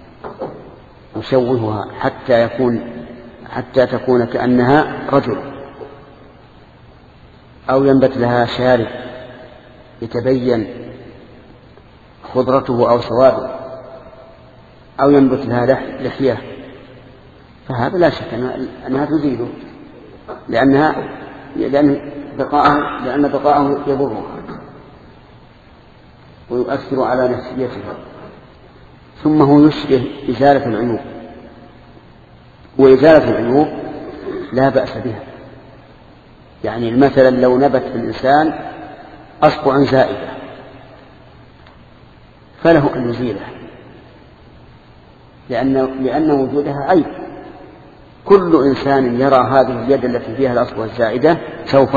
يشوهها حتى يكون حتى تكون كأنها رجل، أو ينبت لها شارب يتبين خضرته أو سواده، أو ينبت لها لحية، فهذا لا شك أنها تزيله، لأنها لأن بقاءه لأن بقاءه يضرها ويؤثر على نفسيتها. ثم هو يشبه إزالة العيوب، وإزالة العيوب لا بأس بها. يعني مثلا لو نبت في الإنسان أصبع زائدة فله أن يزيلها، لأن, لأن وجودها عيب. كل إنسان يرى هذه اليد التي فيها الأصبع الزائدة سوف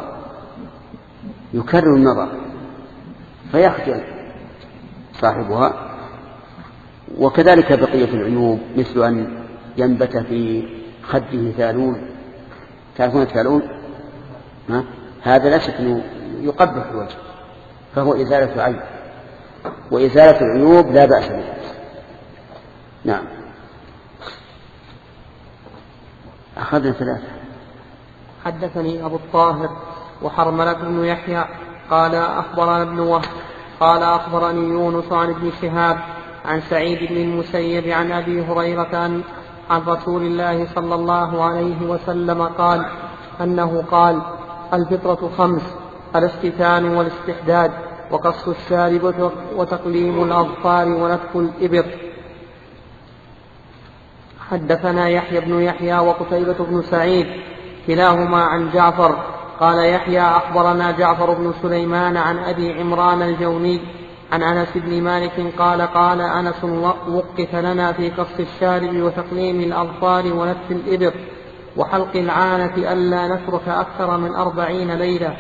يكرر النظر فيخجل صاحبها. وكذلك بقية العيوب، مثل أن ينبت في خده ثالون، تعرفون الثالون؟ هذا لا شك أنه يقبح الوجه، فهو إزالة عيب، وإزالة العيوب لا بأس بها. نعم. أخذنا ثلاثة. حدثني أبو الطاهر وحرملة بن يحيى قال أخبرنا ابن وهب قال أخبرني يونس عن ابن شهاب عن سعيد بن المسيب عن أبي هريرة عن رسول الله صلى الله عليه وسلم قال أنه قال: الفطرة خمس: الاستتان والاستحداد وقص الشارب وتقليم الأظفار ونتف الإبط. حدثنا يحيى بن يحيى وقتيبة بن سعيد كلاهما عن جعفر قال يحيى أخبرنا جعفر بن سليمان عن أبي عمران الجوني عن أنس بن مالك قال قال أنس: وقف لنا في قص الشارب وتقليم الأظفار ونتف الإبط وحلق العانة ألا نترك أكثر من أربعين ليلة.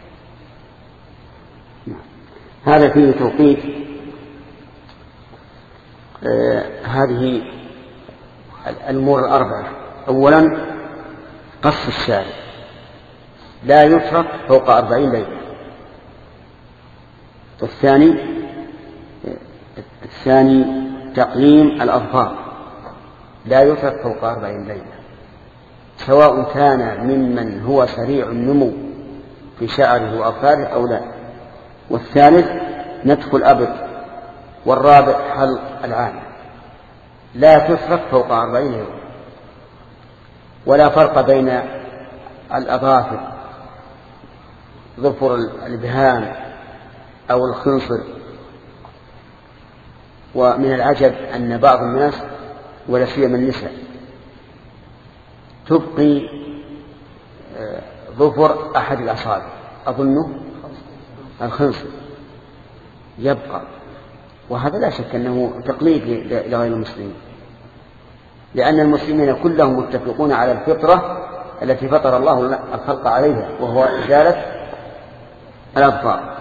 هذا فيه توقيت آه هذه الأمور الأربعة. أولا قص الشارب لا يترك فوق أربعين ليلة. والثاني الثاني تقليم الأظفار لا يترك فوق أربعين ليلة، سواء كان ممن هو سريع النمو في شعره وأظفاره أو لا. والثالث نتف الأبط. والرابع حلق العانة لا تترك فوق أربعين يوم. ولا فرق بين الأظافر ظفر الإبهام أو الخنصر. ومن العجب أن بعض الناس ولا سيما النساء تبقي ظفر أحد الأصابع، أظنه الخنصر يبقى، وهذا لا شك أنه تقليد لغير المسلمين، لأن المسلمين كلهم متفقون على الفطرة التي فطر الله الخلق عليها، وهو إزالة الأظفار.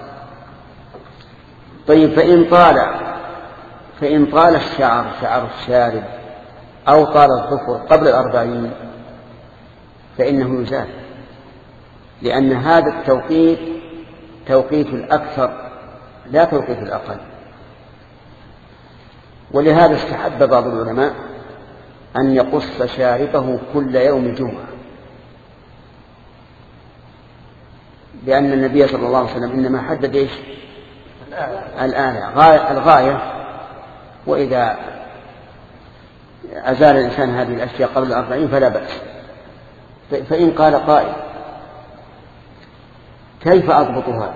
طيب فإن طال فإن طال الشعر شعر الشارب أو طال الظفر قبل الأربعين فإنه يزال، لأن هذا التوقيت توقيت الأكثر لا توقيت الأقل. ولهذا استحب بعض العلماء أن يقص شاربه كل يوم جمعة، لأن النبي صلى الله عليه وسلم إنما حدد إيش؟ الآلة الغاية، وإذا أزال الإنسان هذه الأشياء قبل الأربعين فلا بأس. فإن قال قائل كيف أضبط هذا؟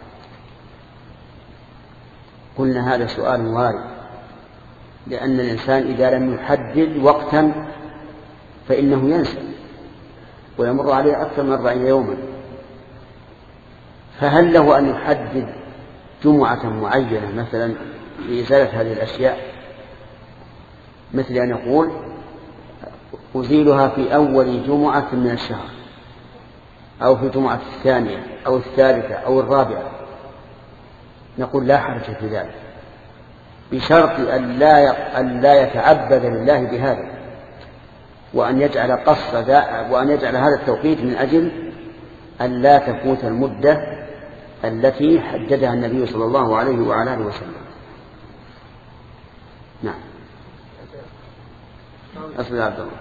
قلنا هذا سؤال وارد، لأن الإنسان إذا لم يحدد وقتا فإنه ينسى ويمر عليه أكثر من أربعين يوما، فهل له أن يحدد جمعة معينة مثلا لإزالة هذه الأشياء، مثل أن يقول أزيلها في أول جمعة من الشهر أو في جمعة الثانية أو الثالثة أو الرابعة؟ نقول لا حرج في ذلك، بشرط أن لا أن لا يتعبد لله بهذا، وأن يجعل قص وأن يجعل هذا التوقيت من أجل أن لا تفوت المدة التي حددها النبي صلى الله عليه وعلى آله وسلم. نعم. أصل عبد الله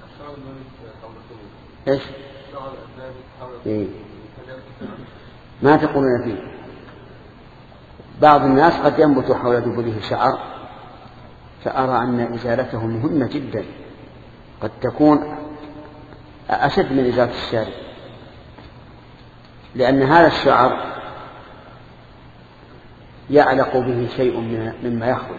إيش؟ إيه؟ ما تقولون فيه؟ بعض الناس قد ينبت حول دبره شعر، فأرى أن إزالته مهمة جدا، قد تكون أشد من إزالة الشارب، لأن هذا الشعر يعلق به شيء مما يخرج،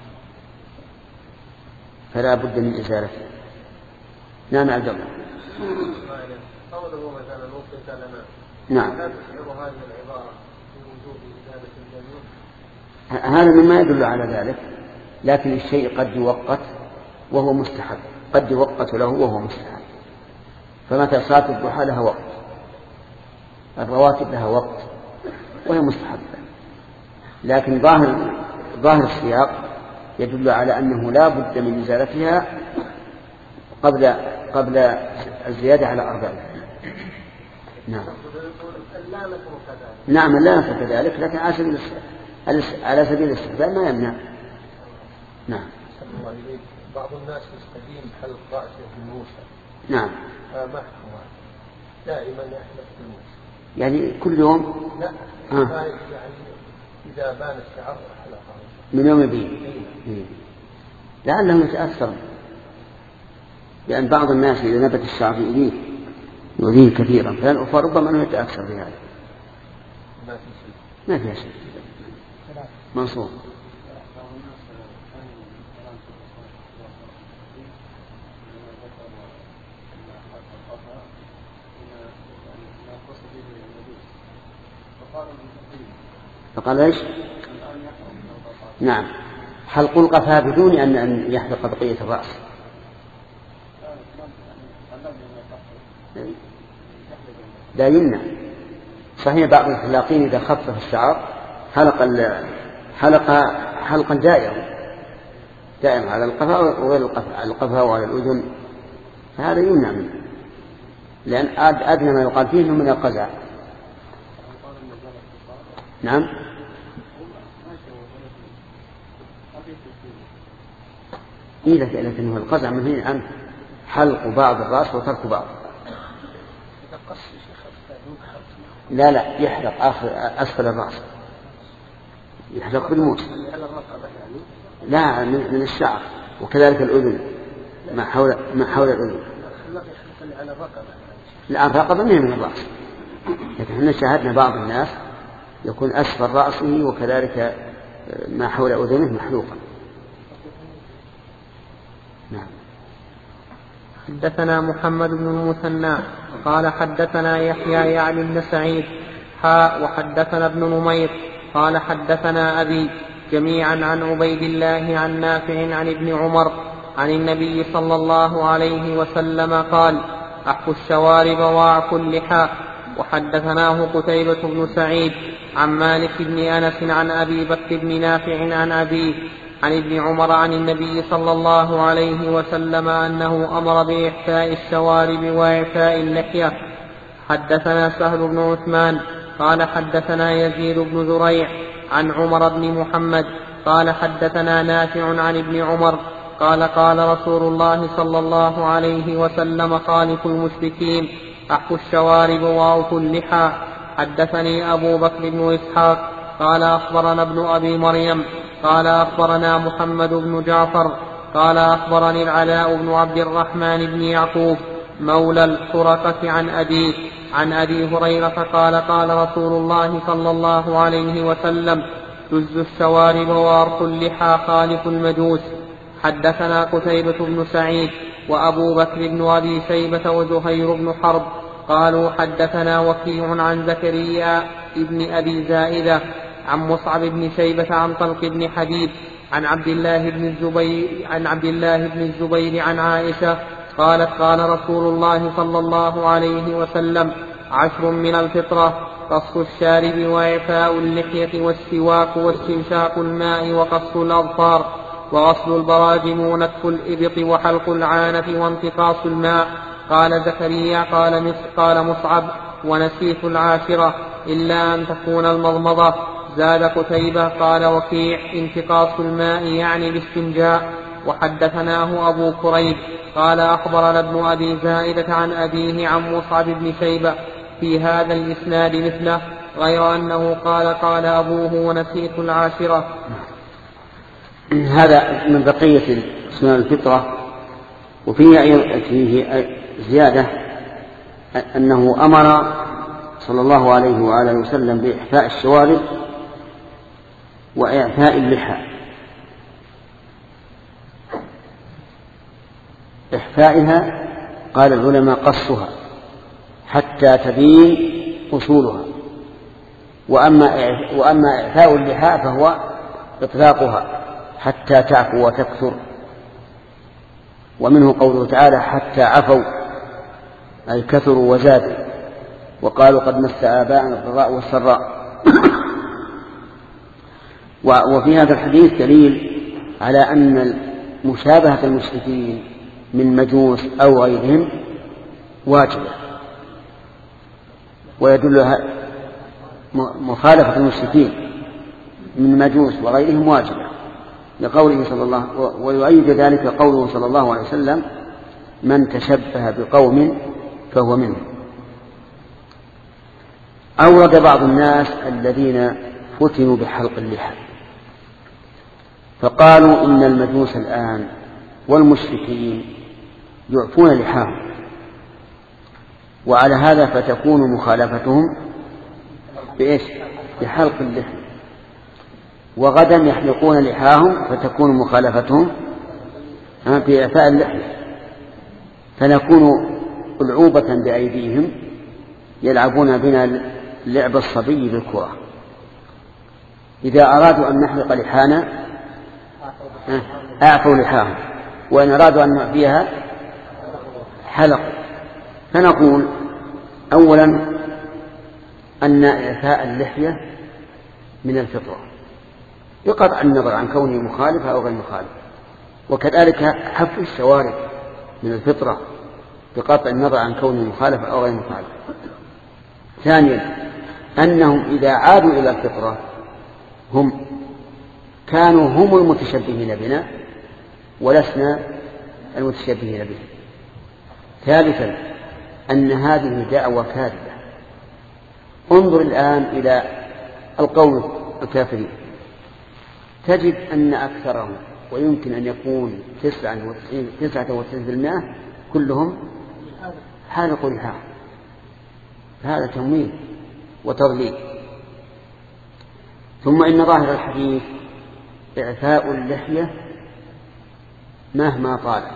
فلا بد من إزالته. نعم عبد الله. قوله مثلا وقت لنا، نعم، لا تشعر هذه العبارة بوجوب إزالة الجميع؟ هذا مما يدل على ذلك، لكن الشيء قد يوقت وهو مستحب، قد يوقت له وهو مستحب. فمتى صلاة الضحى لها وقت، الرواتب لها وقت وهي مستحبة، لكن ظاهر ظاهر السياق يدل على أنه لا بد من إزالتها قبل قبل الزيادة على أربعين. نعم. نعم لا نفع كذلك، لكن على سبيل على سبيل الاستحباب ما يمنع. نعم. بعض الناس يستدين حلق رأسه بالموسى. نعم. ما دائما يحلق بالموسى. يعني كل يوم؟ لا. آه. يعني إذا بان الشعر حلقه. من يوم يبين. لعله يتأثر، لأن بعض الناس إذا نبت الشعر يؤذيه يؤذيه كثيرا، فربما أنه يتأثر بهذا. ما فيها شيء. منصور. فقال ايش؟ نعم، حلق القفا بدون أن يحلق بقية الرأس. لا يمنع، صحيح بعض الحلاقين إذا خفف الشعر حلق حلق حلقا دائما دائما على القفا وغير القفا، على القفا وعلى الأذن، فهذا يمنع منه، لأن أدنى ما يقال فيه من القزع. نعم. إذا لكنه القزع منهي عن حلق بعض الرأس وترك بعض. لا لا يحلق آخر أسفل الرأس، يحلق بالموت، لا من الشعر، وكذلك الأذن ما حول ما حول الأذن. لا الرقبة منه من الرأس، لكن احنا شاهدنا بعض الناس يكون أسفل رأسه وكذلك ما حول أذنه محلوقا. نعم. حدثنا محمد بن المثنى قال حدثنا يحيى يعني بن سعيد حاء وحدثنا ابن نمير قال حدثنا أبي جميعا عن عبيد الله عن نافع عن ابن عمر عن النبي صلى الله عليه وسلم قال أحفوا الشوارب وأعفوا اللحى. وحدثناه قتيبة بن سعيد عن مالك بن أنس عن أبي بكر بن نافع عن أبيه عن ابن عمر عن النبي صلى الله عليه وسلم أنه أمر بإحفاء الشوارب وإعفاء اللحية. حدثنا سهل بن عثمان قال حدثنا يزيد بن زريع عن عمر بن محمد قال حدثنا نافع عن ابن عمر قال قال رسول الله صلى الله عليه وسلم خالف المشركين أحفوا الشوارب وأوفوا اللحى. حدثني أبو بكر بن إسحاق قال أخبرنا ابن أبي مريم قال أخبرنا محمد بن جعفر قال أخبرني العلاء بن عبد الرحمن بن يعقوب مولى الحرقة عن أبيه عن أبي هريرة قال قال رسول الله صلى الله عليه وسلم جز الشوارب وأرخوا اللحى خالف المجوس. حدثنا قتيبة بن سعيد وأبو بكر بن أبي شيبة وزهير بن حرب قالوا حدثنا وكيع عن زكريا ابن أبي زائدة عن مصعب بن شيبة عن طلق بن حبيب عن عبد الله بن الزبير عن عبد الله بن الزبير عن عائشة قالت قال رسول الله صلى الله عليه وسلم عشر من الفطرة قص الشارب وإعفاء اللحية والسواك واستنشاق الماء وقص الأظفار وغسل البراجم ونتف الإبط وحلق العانة وانتقاص الماء. قال زكريا قال, قال مصعب ونسيت العاشرة إلا أن تكون المضمضة. زاد قتيبة قال وكيع انتقاص الماء يعني الاستنجاء. وحدثناه أبو كريب قال أخبرنا ابن أبي زائدة عن أبيه عن مصعب بن شيبة في هذا الإسناد مثله غير أنه قال قال أبوه ونسيت العاشرة. هذا من بقية سنن الفطرة. وفيه فيه زيادة أنه أمر صلى الله عليه وآله وسلم بإحفاء الشوارب وإعفاء اللحى. إحفائها قال العلماء قصها حتى تبين أصولها، وأما وأما إعفاء اللحى فهو إطلاقها حتى تعفو وتكثر. ومنه قوله تعالى حتى عفوا أي كثروا وزادوا وقالوا قد مس آباءنا الضراء والسراء. وفي هذا الحديث دليل على أن مشابهة المشركين من مجوس أو غيرهم واجبة، ويدل مخالفة المشركين من مجوس وغيرهم واجبة لقوله صلى الله ويؤيد ذلك قوله صلى الله عليه وسلم من تشبه بقوم فهو منهم. أورد بعض الناس الذين فتنوا بحلق اللحى فقالوا إن المجوس الآن والمشركين يعفون لحاهم، وعلى هذا فتكون مخالفتهم بإيش؟ بحلق اللحى، وغدا يحلقون لحاهم فتكون مخالفتهم بإعفاء اللحية، فنكون ألعوبة بأيديهم يلعبون بنا لعب الصبي بالكرة. إذا أرادوا أن نحلق لحانا أعفوا لحاهم، وإن أرادوا أن نعفيها حلق. فنقول أولا أن إعفاء اللحية من الفطرة بقطع النظر عن كونه مخالفة أو غير مخالفة، وكذلك حف الشوارب من الفطرة بقطع النظر عن كونه مخالفة أو غير مخالفة. ثانيا أنهم إذا عادوا إلى الفطرة هم كانوا هم المتشبهين بنا ولسنا المتشبهين به. ثالثا أن هذه دعوة كاذبة. انظر الآن إلى القوم الكافرين تجد أن أكثرهم ويمكن أن يكون تسعة وتسعين بالمئة كلهم حالقوا لحاهم، هذا تمويل وتضليل. ثم إن ظاهر الحديث إعفاء اللحية مهما طالت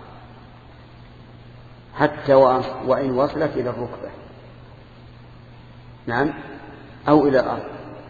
حتى وإن وصلت إلى الركبة، نعم، أو إلى الأرض.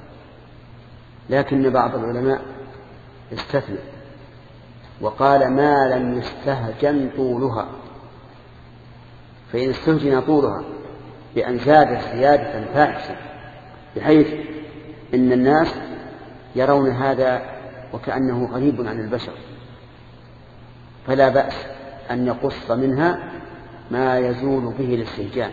لكن بعض العلماء استثنى وقال ما لم يستهجن طولها، فإن استهجن طولها بأن زادت زيادة فاحشة بحيث إن الناس يرون هذا وكأنه غريب عن البشر، فلا بأس أن يقص منها ما يزول به الاستهجان.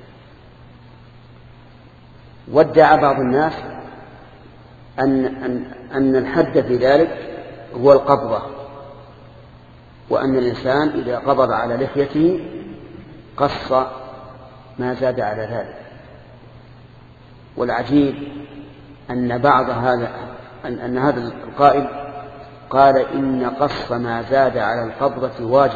وادعى بعض الناس أن, أن, أن الحد في ذلك هو القبضة، وأن الإنسان إذا قبض على لحيته قص ما زاد على ذلك. والعجيب أن بعض هذا أن, أن هذا القائل قال إن قص ما زاد على القبضة واجب،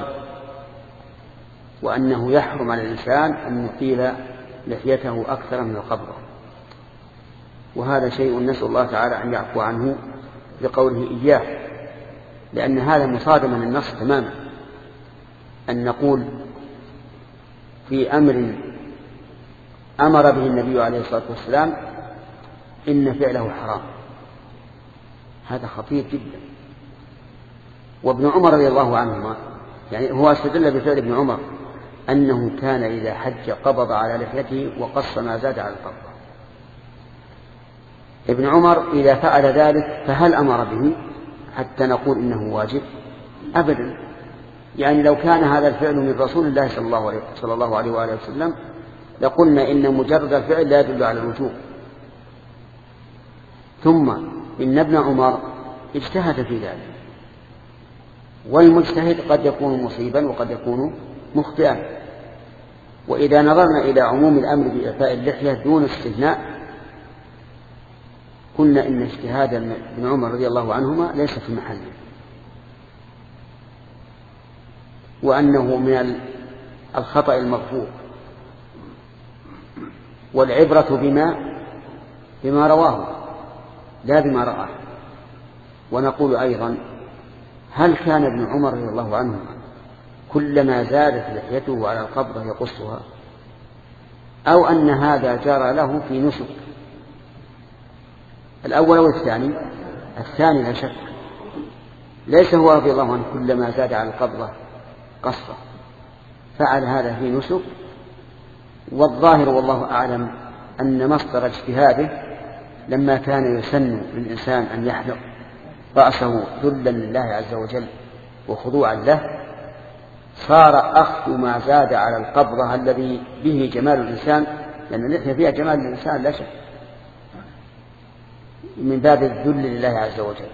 وأنه يحرم على الإنسان أن يطيل لحيته أكثر من القبضة. وهذا شيء نسأل الله تعالى أن يعفو عنه بقوله إياه، لأن هذا مصادما للنص تماما، أن نقول في أمر أمر به النبي عليه الصلاة والسلام إن فعله حرام، هذا خطير جدا. وابن عمر رضي الله عنهما يعني هو استدل بفعل ابن عمر أنه كان إذا حج قبض على لحيته وقص ما زاد على القبضة. ابن عمر إذا فعل ذلك فهل أمر به حتى نقول إنه واجب؟ أبدا. يعني لو كان هذا الفعل من رسول الله صلى الله عليه, صلى الله عليه وآله وسلم لقلنا إن مجرد الفعل لا يدل على الوجوب. ثم إن ابن عمر اجتهد في ذلك، والمجتهد قد يكون مصيبا وقد يكون مخطئا. وإذا نظرنا إلى عموم الأمر بإعفاء اللحية دون استثناء قلنا إن اجتهاد ابن عمر رضي الله عنهما ليس في محله، وأنه من الخطأ المغفور، والعبرة بما بما رواه لا بما رآه. ونقول أيضا هل كان ابن عمر رضي الله عنه كلما زادت لحيته على القبضة يقصها، أو أن هذا جرى له في نسك؟ الأول والثاني؟ الثاني لا شك. ليس هو رضي الله عنه كلما زاد على القبضة قصة، فعل هذا في نسك. والظاهر والله أعلم أن مصدر اجتهاده لما كان يسن للإنسان أن يحلق رأسه ذلا لله عز وجل وخضوعا له، صار أخذ ما زاد على القبضة الذي به جمال الإنسان، لأن اللحية فيها جمال الإنسان لا شك، من باب الذل لله عز وجل.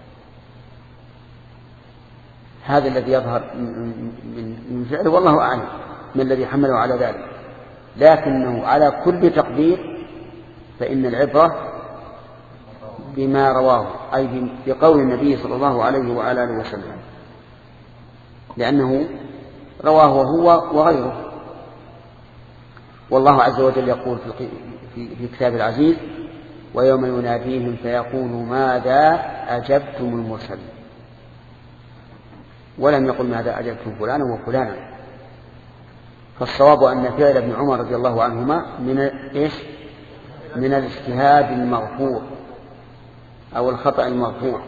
هذا الذي يظهر من فعله والله أعلم من الذي حمله على ذلك، لكنه على كل تقدير فإن العبرة بما رواه، أي بقول النبي صلى الله عليه وعلى آله وسلم، لأنه رواه هو وغيره. والله عز وجل يقول في كتاب العزيز ويوم يناديهم فيقول ماذا أجبتم المرسلين، ولم يقل ماذا أجبتم فلانا وفلانا. فالصواب أن فعل ابن عمر رضي الله عنهما من إيش؟ من الاجتهاد المغفور أو الخطأ المغفور،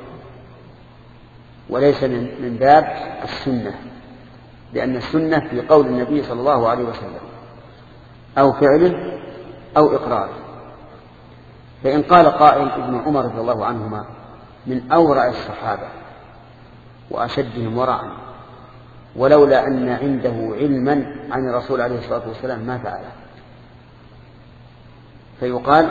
وليس من باب السنة، لأن السنة في قول النبي صلى الله عليه وسلم أو فعله أو إقراره. فإن قال قائل ابن عمر رضي الله عنهما من أورع الصحابة وأشدهم ورعا، ولولا أن عنده علما عن الرسول عليه الصلاة والسلام ما فعله. فيقال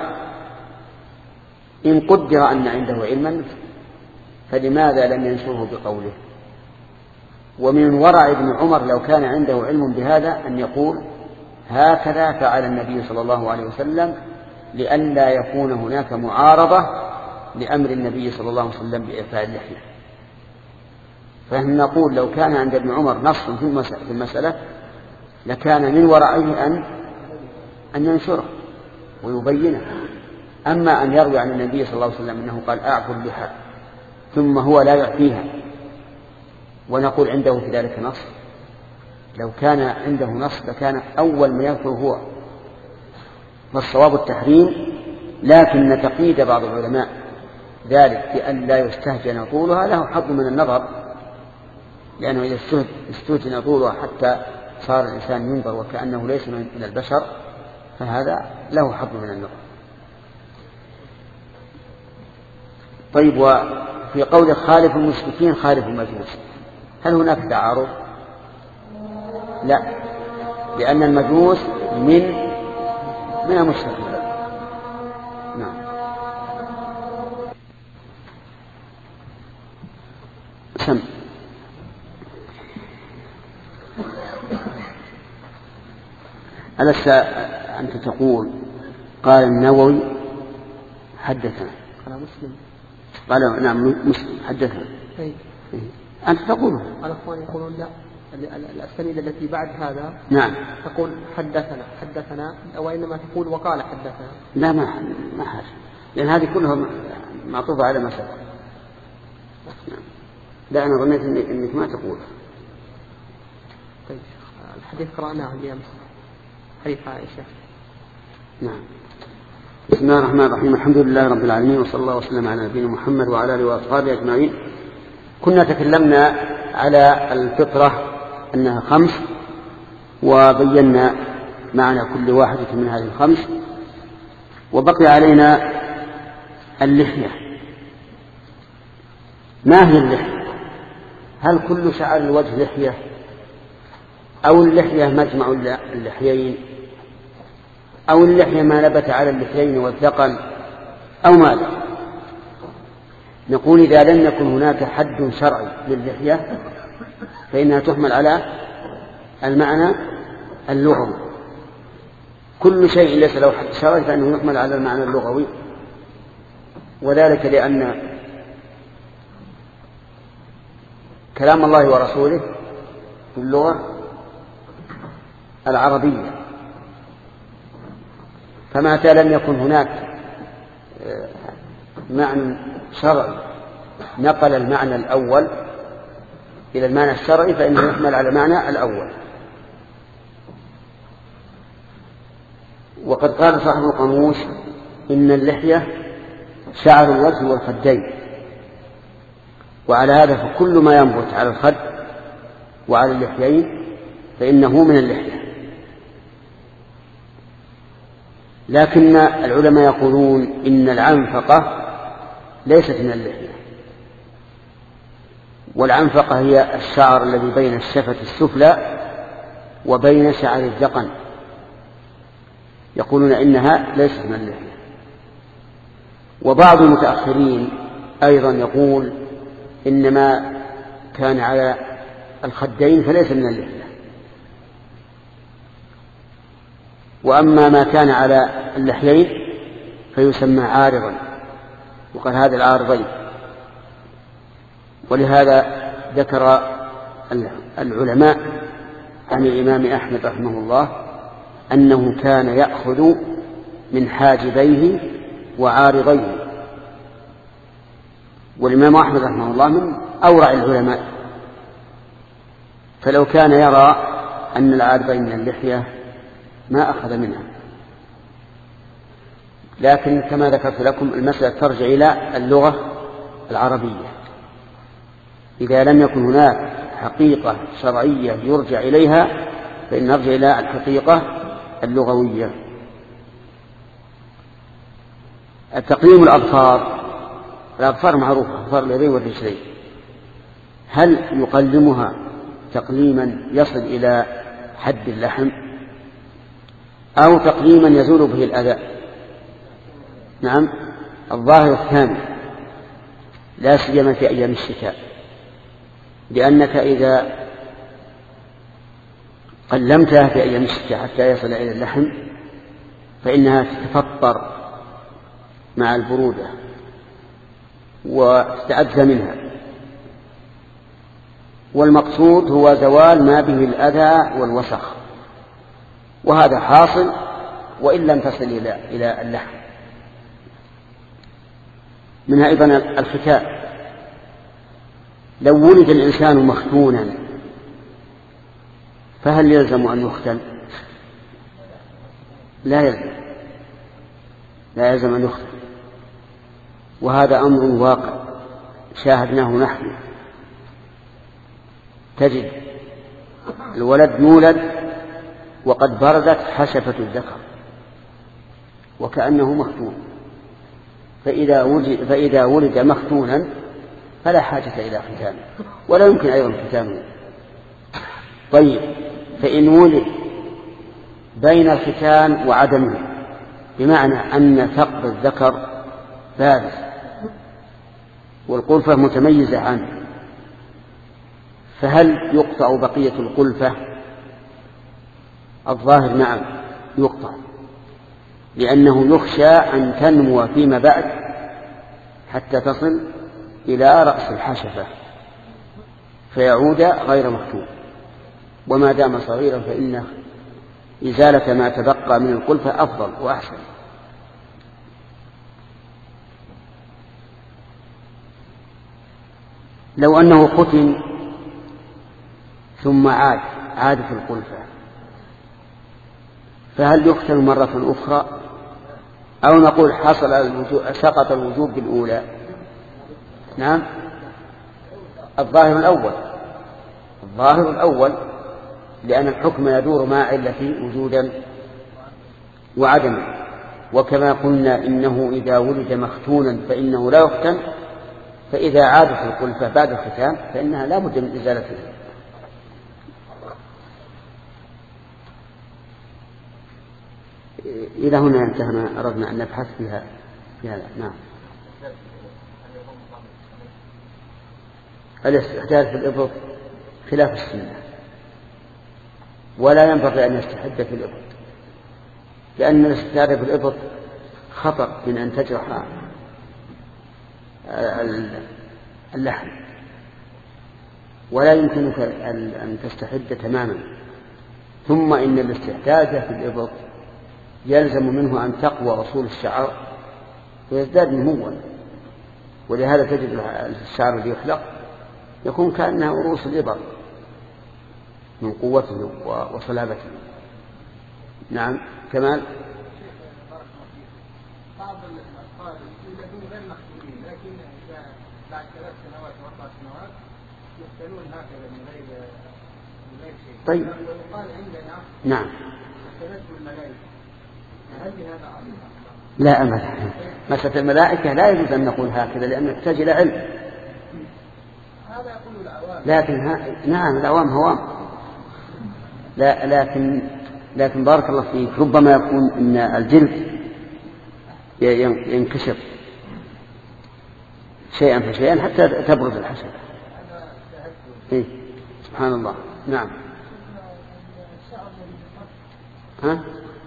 إن قدر أن عنده علما فلماذا لم ينشره بقوله؟ ومن ورع ابن عمر لو كان عنده علم بهذا أن يقول هكذا فعل النبي صلى الله عليه وسلم، لئلا يكون هناك معارضة لأمر النبي صلى الله عليه وسلم بإعفاء اللحية. فهم نقول لو كان عند ابن عمر نص في المسألة لكان من ورعه أن أن ينشره ويبينه. أما أن يروي عن النبي صلى الله عليه وسلم أنه قال أعفو اللحى ثم هو لا يعفيها ونقول عنده في ذلك نص، لو كان عنده نص لكان أول ما يذكر هو، فالصواب التحريم، لكن تقييد بعض العلماء ذلك بأن لا يستهجن طولها له حظ من النظر، لأنه إذا استهجن طولها حتى صار الإنسان ينظر وكأنه ليس من البشر فهذا له حظ من النظر. طيب، وفي قول خالف المشركين خالف المجوس، هل هناك تعارض؟ لا، لأن المجوس من من المشركين. نعم. سم ألست أنت تقول قال النووي حدثنا، قال مسلم، قال نعم مسلم حدثنا، أي أنت تقوله. الأخوان يقولون لا، الأسانيد التي بعد هذا نعم تقول حدثنا حدثنا أو إنما تقول وقال حدثنا. لا ما ما حاجة، لأن هذه كلها معطوفة على ما سبق. لا أنا ظنيت إنك ما تقول. طيب، الحديث قرأناه اليوم، حديث عائشة. نعم. بسم الله الرحمن الرحيم، الحمد لله رب العالمين، وصلى الله وسلم على نبينا محمد وعلى آله وأصحابه أجمعين. كنا تكلمنا على الفطرة أنها خمس، وبينا معنى كل واحدة من هذه الخمس، وبقي علينا اللحية. ما هي اللحية؟ هل كل شعر الوجه لحية، أو اللحية مجمع اللحيين، أو اللحية ما نبت على اللحيين والذقن، أو ماذا؟ نقول إذا لم يكن هناك حد شرعي للحية فإنها تحمل على المعنى اللغوي. كل شيء ليس له حد شرعي فإنه يحمل على المعنى اللغوي، وذلك لأن كلام الله ورسوله في اللغة العربية، فمتى لم يكن هناك معنى شرعي نقل المعنى الأول إلى المعنى الشرعي فإنه يحمل على المعنى الأول. وقد قال صاحب القاموس إن اللحية شعر الوجه والخدين، وعلى هذا فكل ما ينبت على الخد وعلى اللحيين فإنه من اللحية. لكن العلماء يقولون إن العنفقة ليست من اللحية، والعنفقة هي الشعر الذي بين الشفة السفلى وبين شعر الذقن، يقولون إنها ليست من اللحية. وبعض المتأخرين أيضا يقول إنما كان على الخدين فليس من اللحية، وأما ما كان على اللحيين فيسمى عارضا، وقال هذا العارضين. ولهذا ذكر العلماء عن الإمام أحمد رحمه الله أنه كان يأخذ من حاجبيه وعارضيه، والإمام أحمد رحمه الله من أورع العلماء، فلو كان يرى أن العارضين من اللحية ما أخذ منها. لكن كما ذكرت لكم المسألة ترجع إلى اللغة العربية، إذا لم يكن هناك حقيقة شرعية يرجع إليها فإن نرجع إلى الحقيقة اللغوية. التقليم الأظفار، الأظفار معروفة، أظفار اليدين والرجلين، هل يقلمها تقليما يصل إلى حد اللحم أو تقليما يزول به الأذى؟ نعم، الظاهر الثاني، لا سيما في أيام الشتاء، لأنك إذا قلمتها في أيام الشتاء حتى يصل إلى اللحم فإنها تتفطر مع البرودة وتتأذى منها، والمقصود هو زوال ما به الأذى والوسخ، وهذا حاصل وإن لم تصل إلى إلى اللحم. منها أيضا الختان. لو ولد الإنسان مختونا فهل يلزم أن يختن؟ لا يلزم، لا يلزم أن يختن، وهذا أمر واقع شاهدناه نحن. تجد الولد يولد وقد بردت حشفة الذكر وكأنه مختون، فإذا ولد, فإذا ولد مختونا فلا حاجة إلى ختانه ولا يمكن أيضا ختانه. طيب، فإن ولد بين الختان وعدمه، بمعنى أن ثقب الذكر بارز والقلفة متميزة عنه، فهل يقطع بقية القلفة؟ الظاهر نعم يقطع، لأنه يخشى أن تنمو فيما بعد حتى تصل إلى رأس الحشفة فيعود غير مختوم، وما دام صغيرا فإن إزالة ما تبقى من القلفة أفضل وأحسن. لو أنه ختم ثم عاد عادت القلفة فهل يختن مرة أخرى أو نقول حصل الوجوب سقط الوجوب بالأولى؟ نعم، الظاهر الأول، الظاهر الأول، لأن الحكم يدور مع علته وجودا وعدما، وكما قلنا إنه إذا ولد مختونا فإنه لا يختن، فإذا عادت القلفة بعد الختان فإنها لا بد من إزالتها. إلى هنا انتهنا، أردنا أن نبحث فيها في هذا. نعم. الاستحداث في الإبط خلاف السنة، ولا ينبغي أن يستحد في الإبط، لأن الاستحداث في الإبط خطر من أن تجرح اللحم، ولا يمكنك أن تستحد تماما. ثم إن الاستحداث في الإبط يلزم منه أن تقوى أصول الشعر ويزداد نموا، ولهذا تجد الشعر الذي يخلق يكون كأنها رؤوس الإبر من قوته وصلابته. نعم. كمال. بعض الأطفال يولدون غير مختونين، لكن بعد ثلاث سنوات وأربع سنوات يختنون هكذا من غير من غير شيء. طيب. ويقال عندنا نعم. اختنته الملائكة، هل هذا عظيم؟ لا أمل. مسألة الملائكة لا يجوز أن نقول هكذا لأنه يحتاج إلى علم. هذا يقول العوام. لكن ها... نعم العوام هوام. لا لكن لكن بارك الله فيك، ربما يكون إن الجلد ينكشف شيئا فشيئا حتى تبرز الحشرة. إيه؟ سبحان الله. نعم. ها؟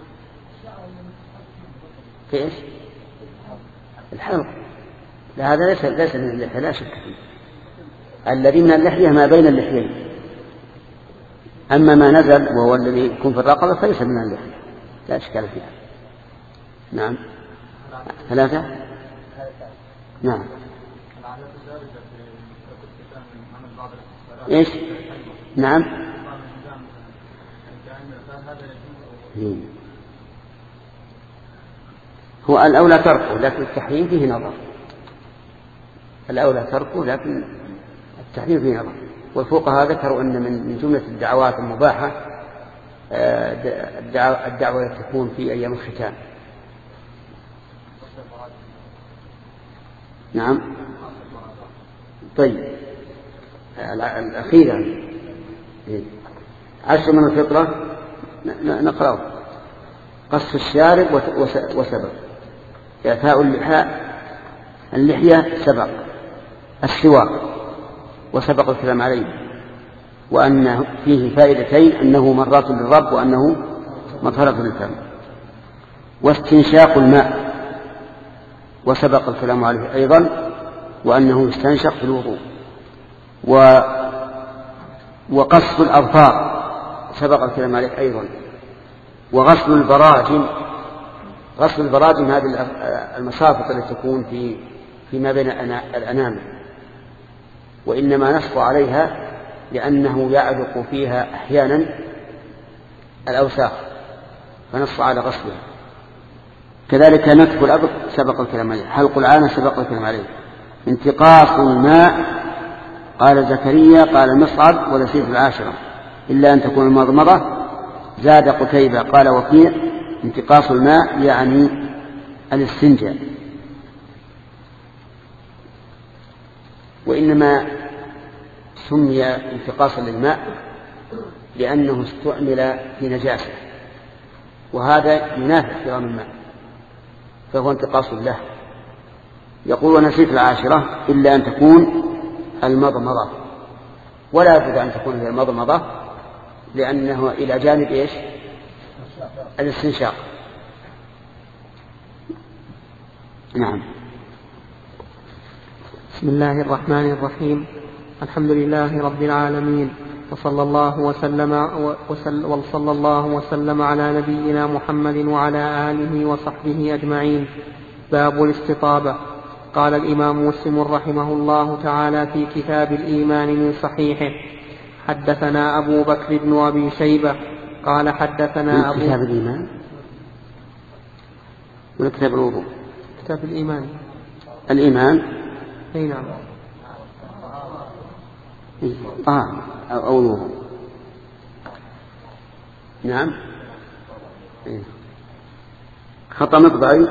في إيش؟ الحلق. لا، هذا ليس ليس من اللحية، لا شك فيه. الذي من اللحية ما بين اللحيين، أما ما نزل وهو الذي يكون في الرقبة فليس من اللحية، لا إشكال فيها. نعم. ثلاثة. نعم. إيش؟ نعم. هو الأولى تركه، لكن التحريم فيه نظر. الأولى تركه لكن التحريم فيه نظر. والفقهاء ذكروا أن من جملة الدعوات المباحة الدعوة تكون في أيام الختان. نعم. طيب، الأخيرة عشر من الفطرة نقرأه: قص الشارب وسبق، إعفاء اللحاء اللحية سبق، السواك وسبق الكلام عليه، وأن فيه فائدتين: أنه مرات للرب وأنه مطهرة للفم، واستنشاق الماء وسبق الكلام عليه أيضا، وأنه يستنشق في الوضوء، و وقص الأظفار سبق الكلام عليه أيضا، وغسل البراجم غسل البراجم هذه المصافط التي تكون في فيما بين الأنامل، وإنما نص عليها لأنه يعلق فيها أحيانا الأوساخ فنص على غسلها. كذلك نتف الأبط سبق الكلام عليه، حلق العانة سبق الكلام عليه. انتقاص الماء قال زكريا قال مصعب ونسيت العاشرة إلا أن تكون المضمضة. زاد قتيبة قال وكيع انتقاص الماء يعني الاستنجاء. وإنما سمي انتقاصا للماء لأنه استعمل في نجاسة، وهذا ينافي احترام الماء فهو انتقاص له. يقول ونسيت العاشرة إلا أن تكون المضمضة، ولا بد أن تكون هي المضمضة لأنه إلى جانب إيش الاستنشاق. نعم. بسم الله الرحمن الرحيم. الحمد لله رب العالمين، وصلى الله وسلم وصلى الله وسلم على نبينا محمد وعلى آله وصحبه أجمعين. باب الاستطابة. قال الإمام مسلم رحمه الله تعالى في كتاب الإيمان من صحيحه: حدثنا أبو بكر بن أبي شيبة قال حدثنا أبو كتاب الإيمان ولا كتاب الوضوء؟ كتاب الإيمان. الإيمان أي نعم. آه أو الوضوء. نعم. خطأ مقطعي.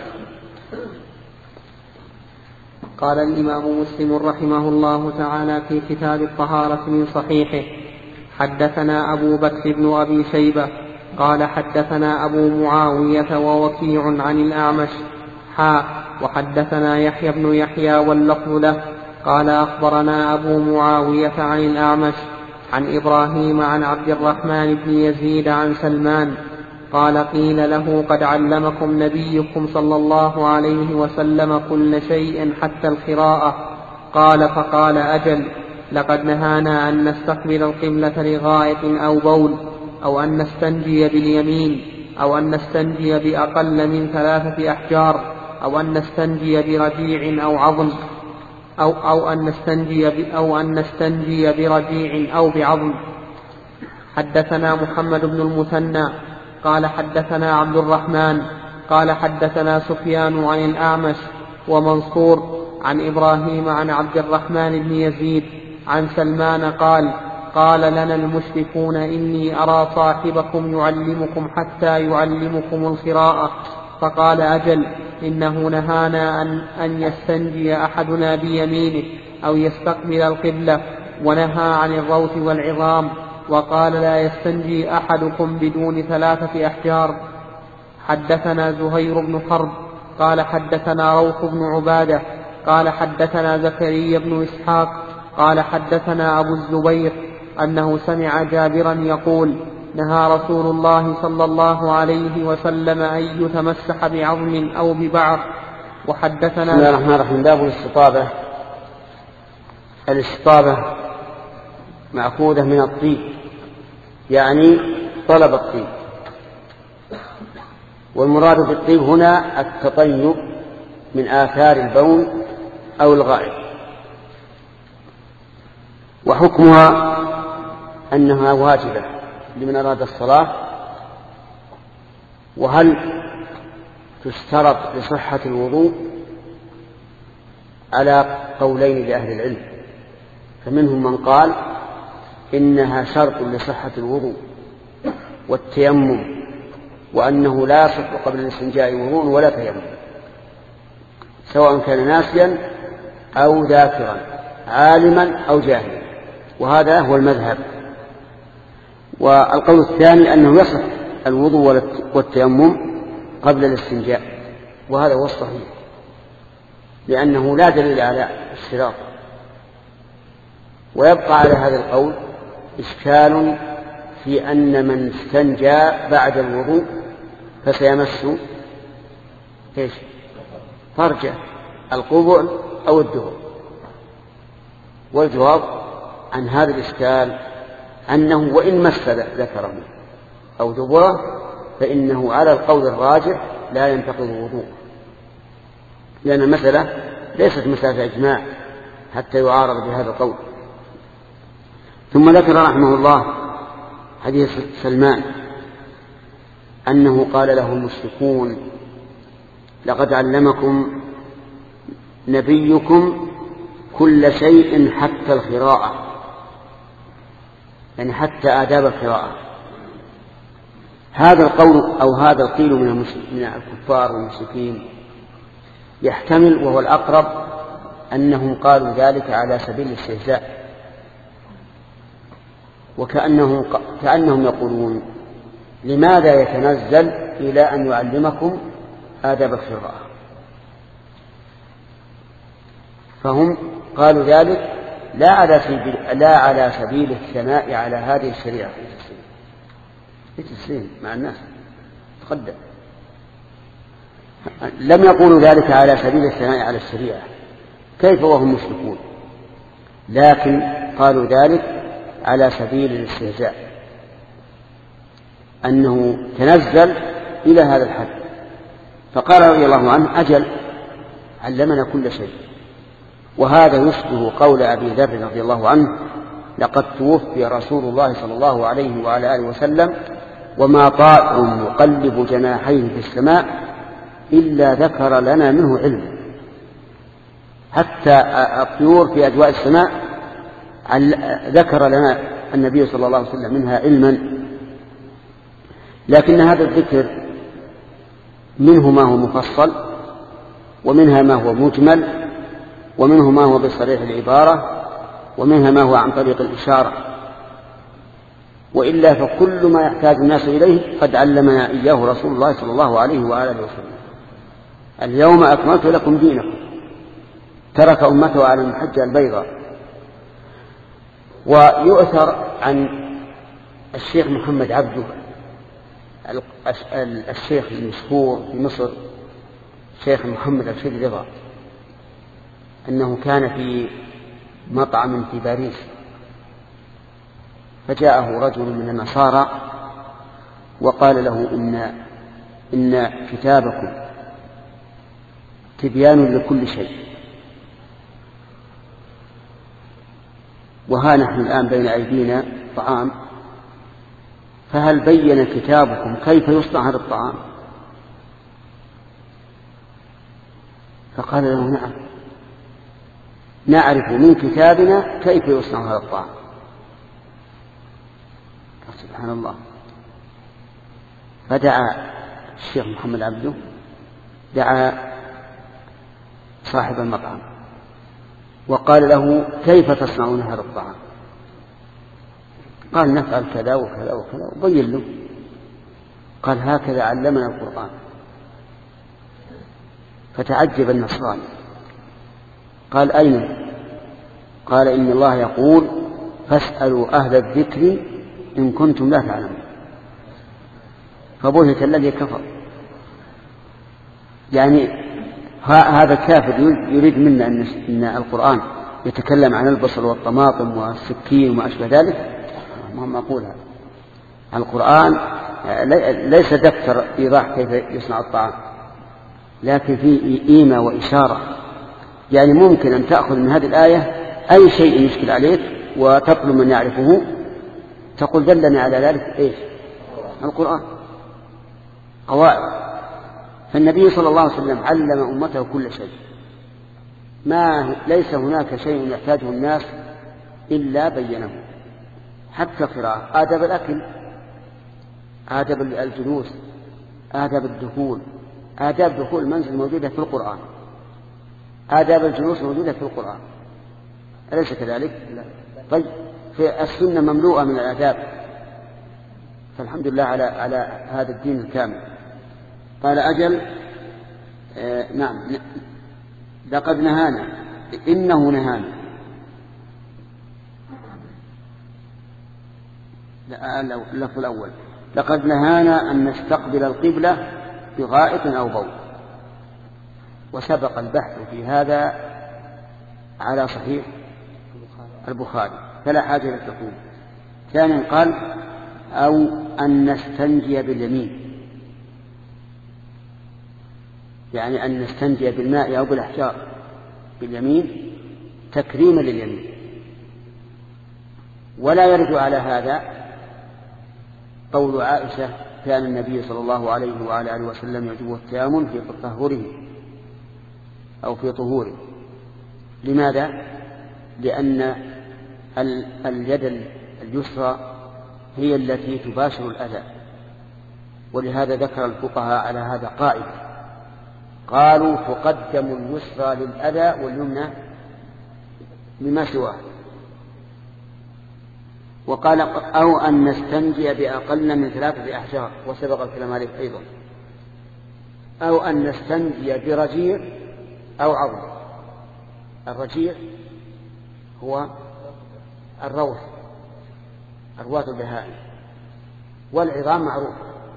قال الإمام مسلم رحمه الله تعالى في كتاب الطهارة من صحيحه: حدثنا أبو بكر بن أبي شيبة قال حدثنا أبو معاوية ووكيع عن الأعمش حاء وحدثنا يحيى بن يحيى واللفظ له قال أخبرنا أبو معاوية عن الأعمش عن إبراهيم عن عبد الرحمن بن يزيد عن سلمان قال قيل له قد علمكم نبيكم صلى الله عليه وسلم كل شيء حتى القراءة. قال فقال أجل، لقد نهانا أن نستقبل القبلة لغائط أو بول أو أن نستنجي باليمين أو أن نستنجي بأقل من ثلاثة أحجار أو أن نستنجي برجيع أو عظم أو, أو أن نستنجي أو أن نستنجي برجيع أو بعظم. حدثنا محمد بن المثنى قال حدثنا عبد الرحمن قال حدثنا سفيان عن الأعمش ومنصور عن إبراهيم عن عبد الرحمن بن يزيد عن سلمان قال قال لنا المشركون إني أرى صاحبكم يعلمكم حتى يعلمكم القراءة. فقال أجل، إنه نهانا أن, أن يستنجي أحدنا بيمينه أو يستقبل القبلة، ونهى عن الروث والعظام، وقال لا يستنجي أحدكم بدون ثلاثة أحجار. حدثنا زهير بن حرب قال حدثنا روح بن عبادة قال حدثنا زكريا بن إسحاق قال حدثنا أبو الزبير أنه سمع جابرا يقول نهى رسول الله صلى الله عليه وسلم أن يتمسح بعظم أو ببعر. وحدثنا بسم الله الرحمن الرحيم. باب الاستطابة. الاستطابة مأخوذة من الطيب، يعني طلب الطيب، والمراد بالطيب هنا التطيب من آثار البول أو الغائط. وحكمها أنها واجبة لمن أراد الصلاة. وهل تشترط لصحة الوضوء؟ على قولين لأهل العلم، فمنهم من قال إنها شرط لصحة الوضوء والتيمم، وأنه لا يصح قبل الاستنجاء وضوء ولا تيمم، سواء كان ناسيا أو ذاكرا، عالما أو جاهلا، وهذا هو المذهب. والقول الثاني أنه يصح الوضوء والتيمم قبل الاستنجاء، وهذا هو الصحيح، لأنه لا دليل على الاشتراط. ويبقى على هذا القول إشكال في أن من استنجى بعد الوضوء فسيمس إيش؟ فرجه، القبل أو الدبر. والجواب عن هذا الإشكال أنه وإن مس ذكره أو دبره فإنه على القول الراجح لا ينتقض الوضوء، لأن المسألة ليست مسألة إجماع حتى يعارض بهذا القول. ثم ذكر رحمه الله حديث سلمان أنه قال له المشركون: لقد علمكم نبيكم كل شيء حتى القراءة، يعني حتى آداب القراءة. هذا القول أو هذا القيل من الكفار والمشركين يحتمل، وهو الأقرب، أنهم قالوا ذلك على سبيل الاستهزاء، وكأنهم كأنهم يقولون: لماذا يتنزل إلى أن يعلمكم آداب القراءة؟ فهم قالوا ذلك لا على سبيل, لا على سبيل الثناء على هذه الشريعة في تسليم مع الناس تقدم. لم يقولوا ذلك على سبيل الثناء على الشريعة، كيف وهم مشركون، لكن قالوا ذلك على سبيل الاستهزاء، أنه تنزل إلى هذا الحد. فقال رضي الله عنه: أجل، علمنا كل شيء. وهذا يشبه قول أبي ذر رضي الله عنه: لقد توفي رسول الله صلى الله عليه وعلى آله وسلم وما طائر يقلب جناحيه في السماء إلا ذكر لنا منه علم. حتى الطيور في أجواء السماء ذكر لنا النبي صلى الله عليه وسلم منها علما، لكن هذا الذكر منه ما هو مفصل، ومنها ما هو مجمل، ومنه ما هو بصريح العبارة، ومنها ما هو عن طريق الإشارة. وإلا فكل ما يحتاج الناس إليه قد علمنا إياه رسول الله صلى الله عليه وآله وسلم: اليوم أكملت لكم دينكم. ترك أمته على المحجة البيضاء. ويؤثر عن الشيخ محمد عبده الشيخ المشهور في مصر شيخ محمد رشيد رضا أنه كان في مطعم في باريس، فجاءه رجل من النصارى وقال له: إن, إن كتابكم تبيان لكل شيء، وها نحن الآن بين أيدينا طعام، فهل بين كتابكم كيف يصنع هذا الطعام؟ فقال له: نعم، نعرف من كتابنا كيف يصنع هذا الطعام. سبحان الله. فدعا الشيخ محمد عبده، دعا صاحب المطعم وقال له: كيف تصنعون هذا الطعام؟ قال: نفعل كذا وكذا وكذا، وبين له. قال: هكذا علمنا القرآن. فتعجب النصراني، قال: أين؟ قال: إن الله يقول: فاسألوا أهل الذكر إن كنتم لا تعلمون. فبهت الذي كفر. يعني هذا الكافر يريد منا أن القرآن يتكلم عن البصل والطماطم والسكين وما أشبه ذلك. ما أقولها، القرآن ليس دفتر إيضاح كيف يصنع الطعام، لكن فيه إيمة وإشارة. يعني ممكن أن تأخذ من هذه الآية أي شيء يشكل عليك وتطلب من يعرفه، تقول: دلني على ذلك إيش؟ القرآن. قواعد. فالنبي صلى الله عليه وسلم علم أمته كل شيء، ما ليس هناك شيء يحتاجه الناس إلا بينه، حتى قراءة، آداب الأكل، آداب الجلوس، آداب الدخول. آداب دخول المنزل موجودة في القرآن، آداب الجلوس موجودة في القرآن، أليس كذلك؟ طيب، في السنة مملوءة من الآداب. فالحمد لله على على هذا الدين الكامل. قال: أجل، آه نعم، لقد نهانا، إنه نهانا. اللفظ الأول: لقد نهانا أن نستقبل القبلة بغائط أو بول. وسبق البحث في هذا على صحيح البخاري، فلا حاجة للتقويم. ثانيا قال: أو أن نستنجي باليمين. يعني أن نستنجي بالماء أو بالأحجار باليمين تكريما لليمين. ولا يرد على هذا قول عائشة كان النبي صلى الله عليه وعلى آله وسلم يجب التيامن في تطهره أو في طهوره. لماذا؟ لأن اليد اليسرى هي التي تباشر الأذى، ولهذا ذكر الفقهاء على هذا قاعدة، قالوا تقدم اليسرى للأذى واليمنى لما سواه. وقال أو أن نستنجي بأقل من ثلاثة أحجار، وسبق الكلام عليه أيضا، أو أن نستنجي برجيع أو عظم. الرجيع هو الروث، أرواث البهائم، والعظام معروف.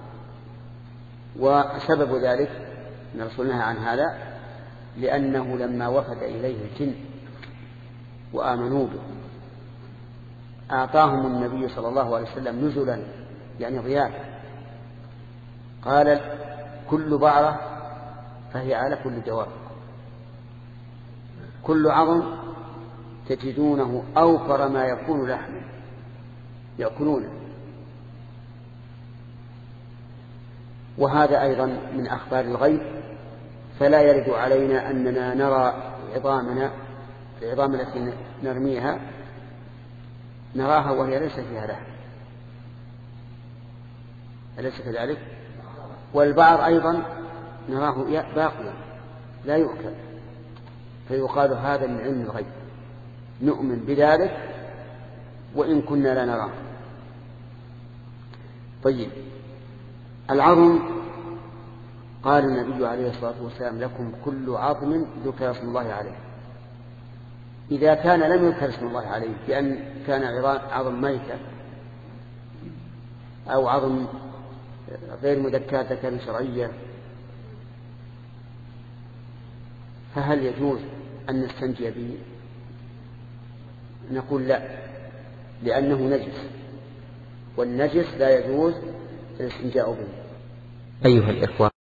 وسبب ذلك أن الرسول نهى عن هذا لأنه لما وفد إليه الجن وآمنوا به أعطاهم النبي صلى الله عليه وسلم نزلا يعني ضيافة، قال كل بعرة فهي على كل جواب، كل عظم تجدونه أوفر ما يكون لحما يأكلونه. وهذا أيضا من أخبار الغيب، فلا يرد علينا أننا نرى عظامنا العظام التي نرميها نراها وهي ليس فيها لحم، أليس كذلك؟ والبعر أيضا نراه باقيا لا يؤكل، فيقال هذا من علم الغيب نؤمن بذلك وإن كنا لا نراه. طيب، العظم قال النبي عليه الصلاة والسلام لكم كل عظم ذكر اسم الله عليه. إذا كان لم يذكر اسم الله عليه بأن كان عظم ميتة أو عظم غير مذكاة ذكر شرعية، فهل يجوز أن نستنجي به؟ نقول لا، لأنه نجس، والنجس لا يجوز الاستنجاء به. أيها الإخوة،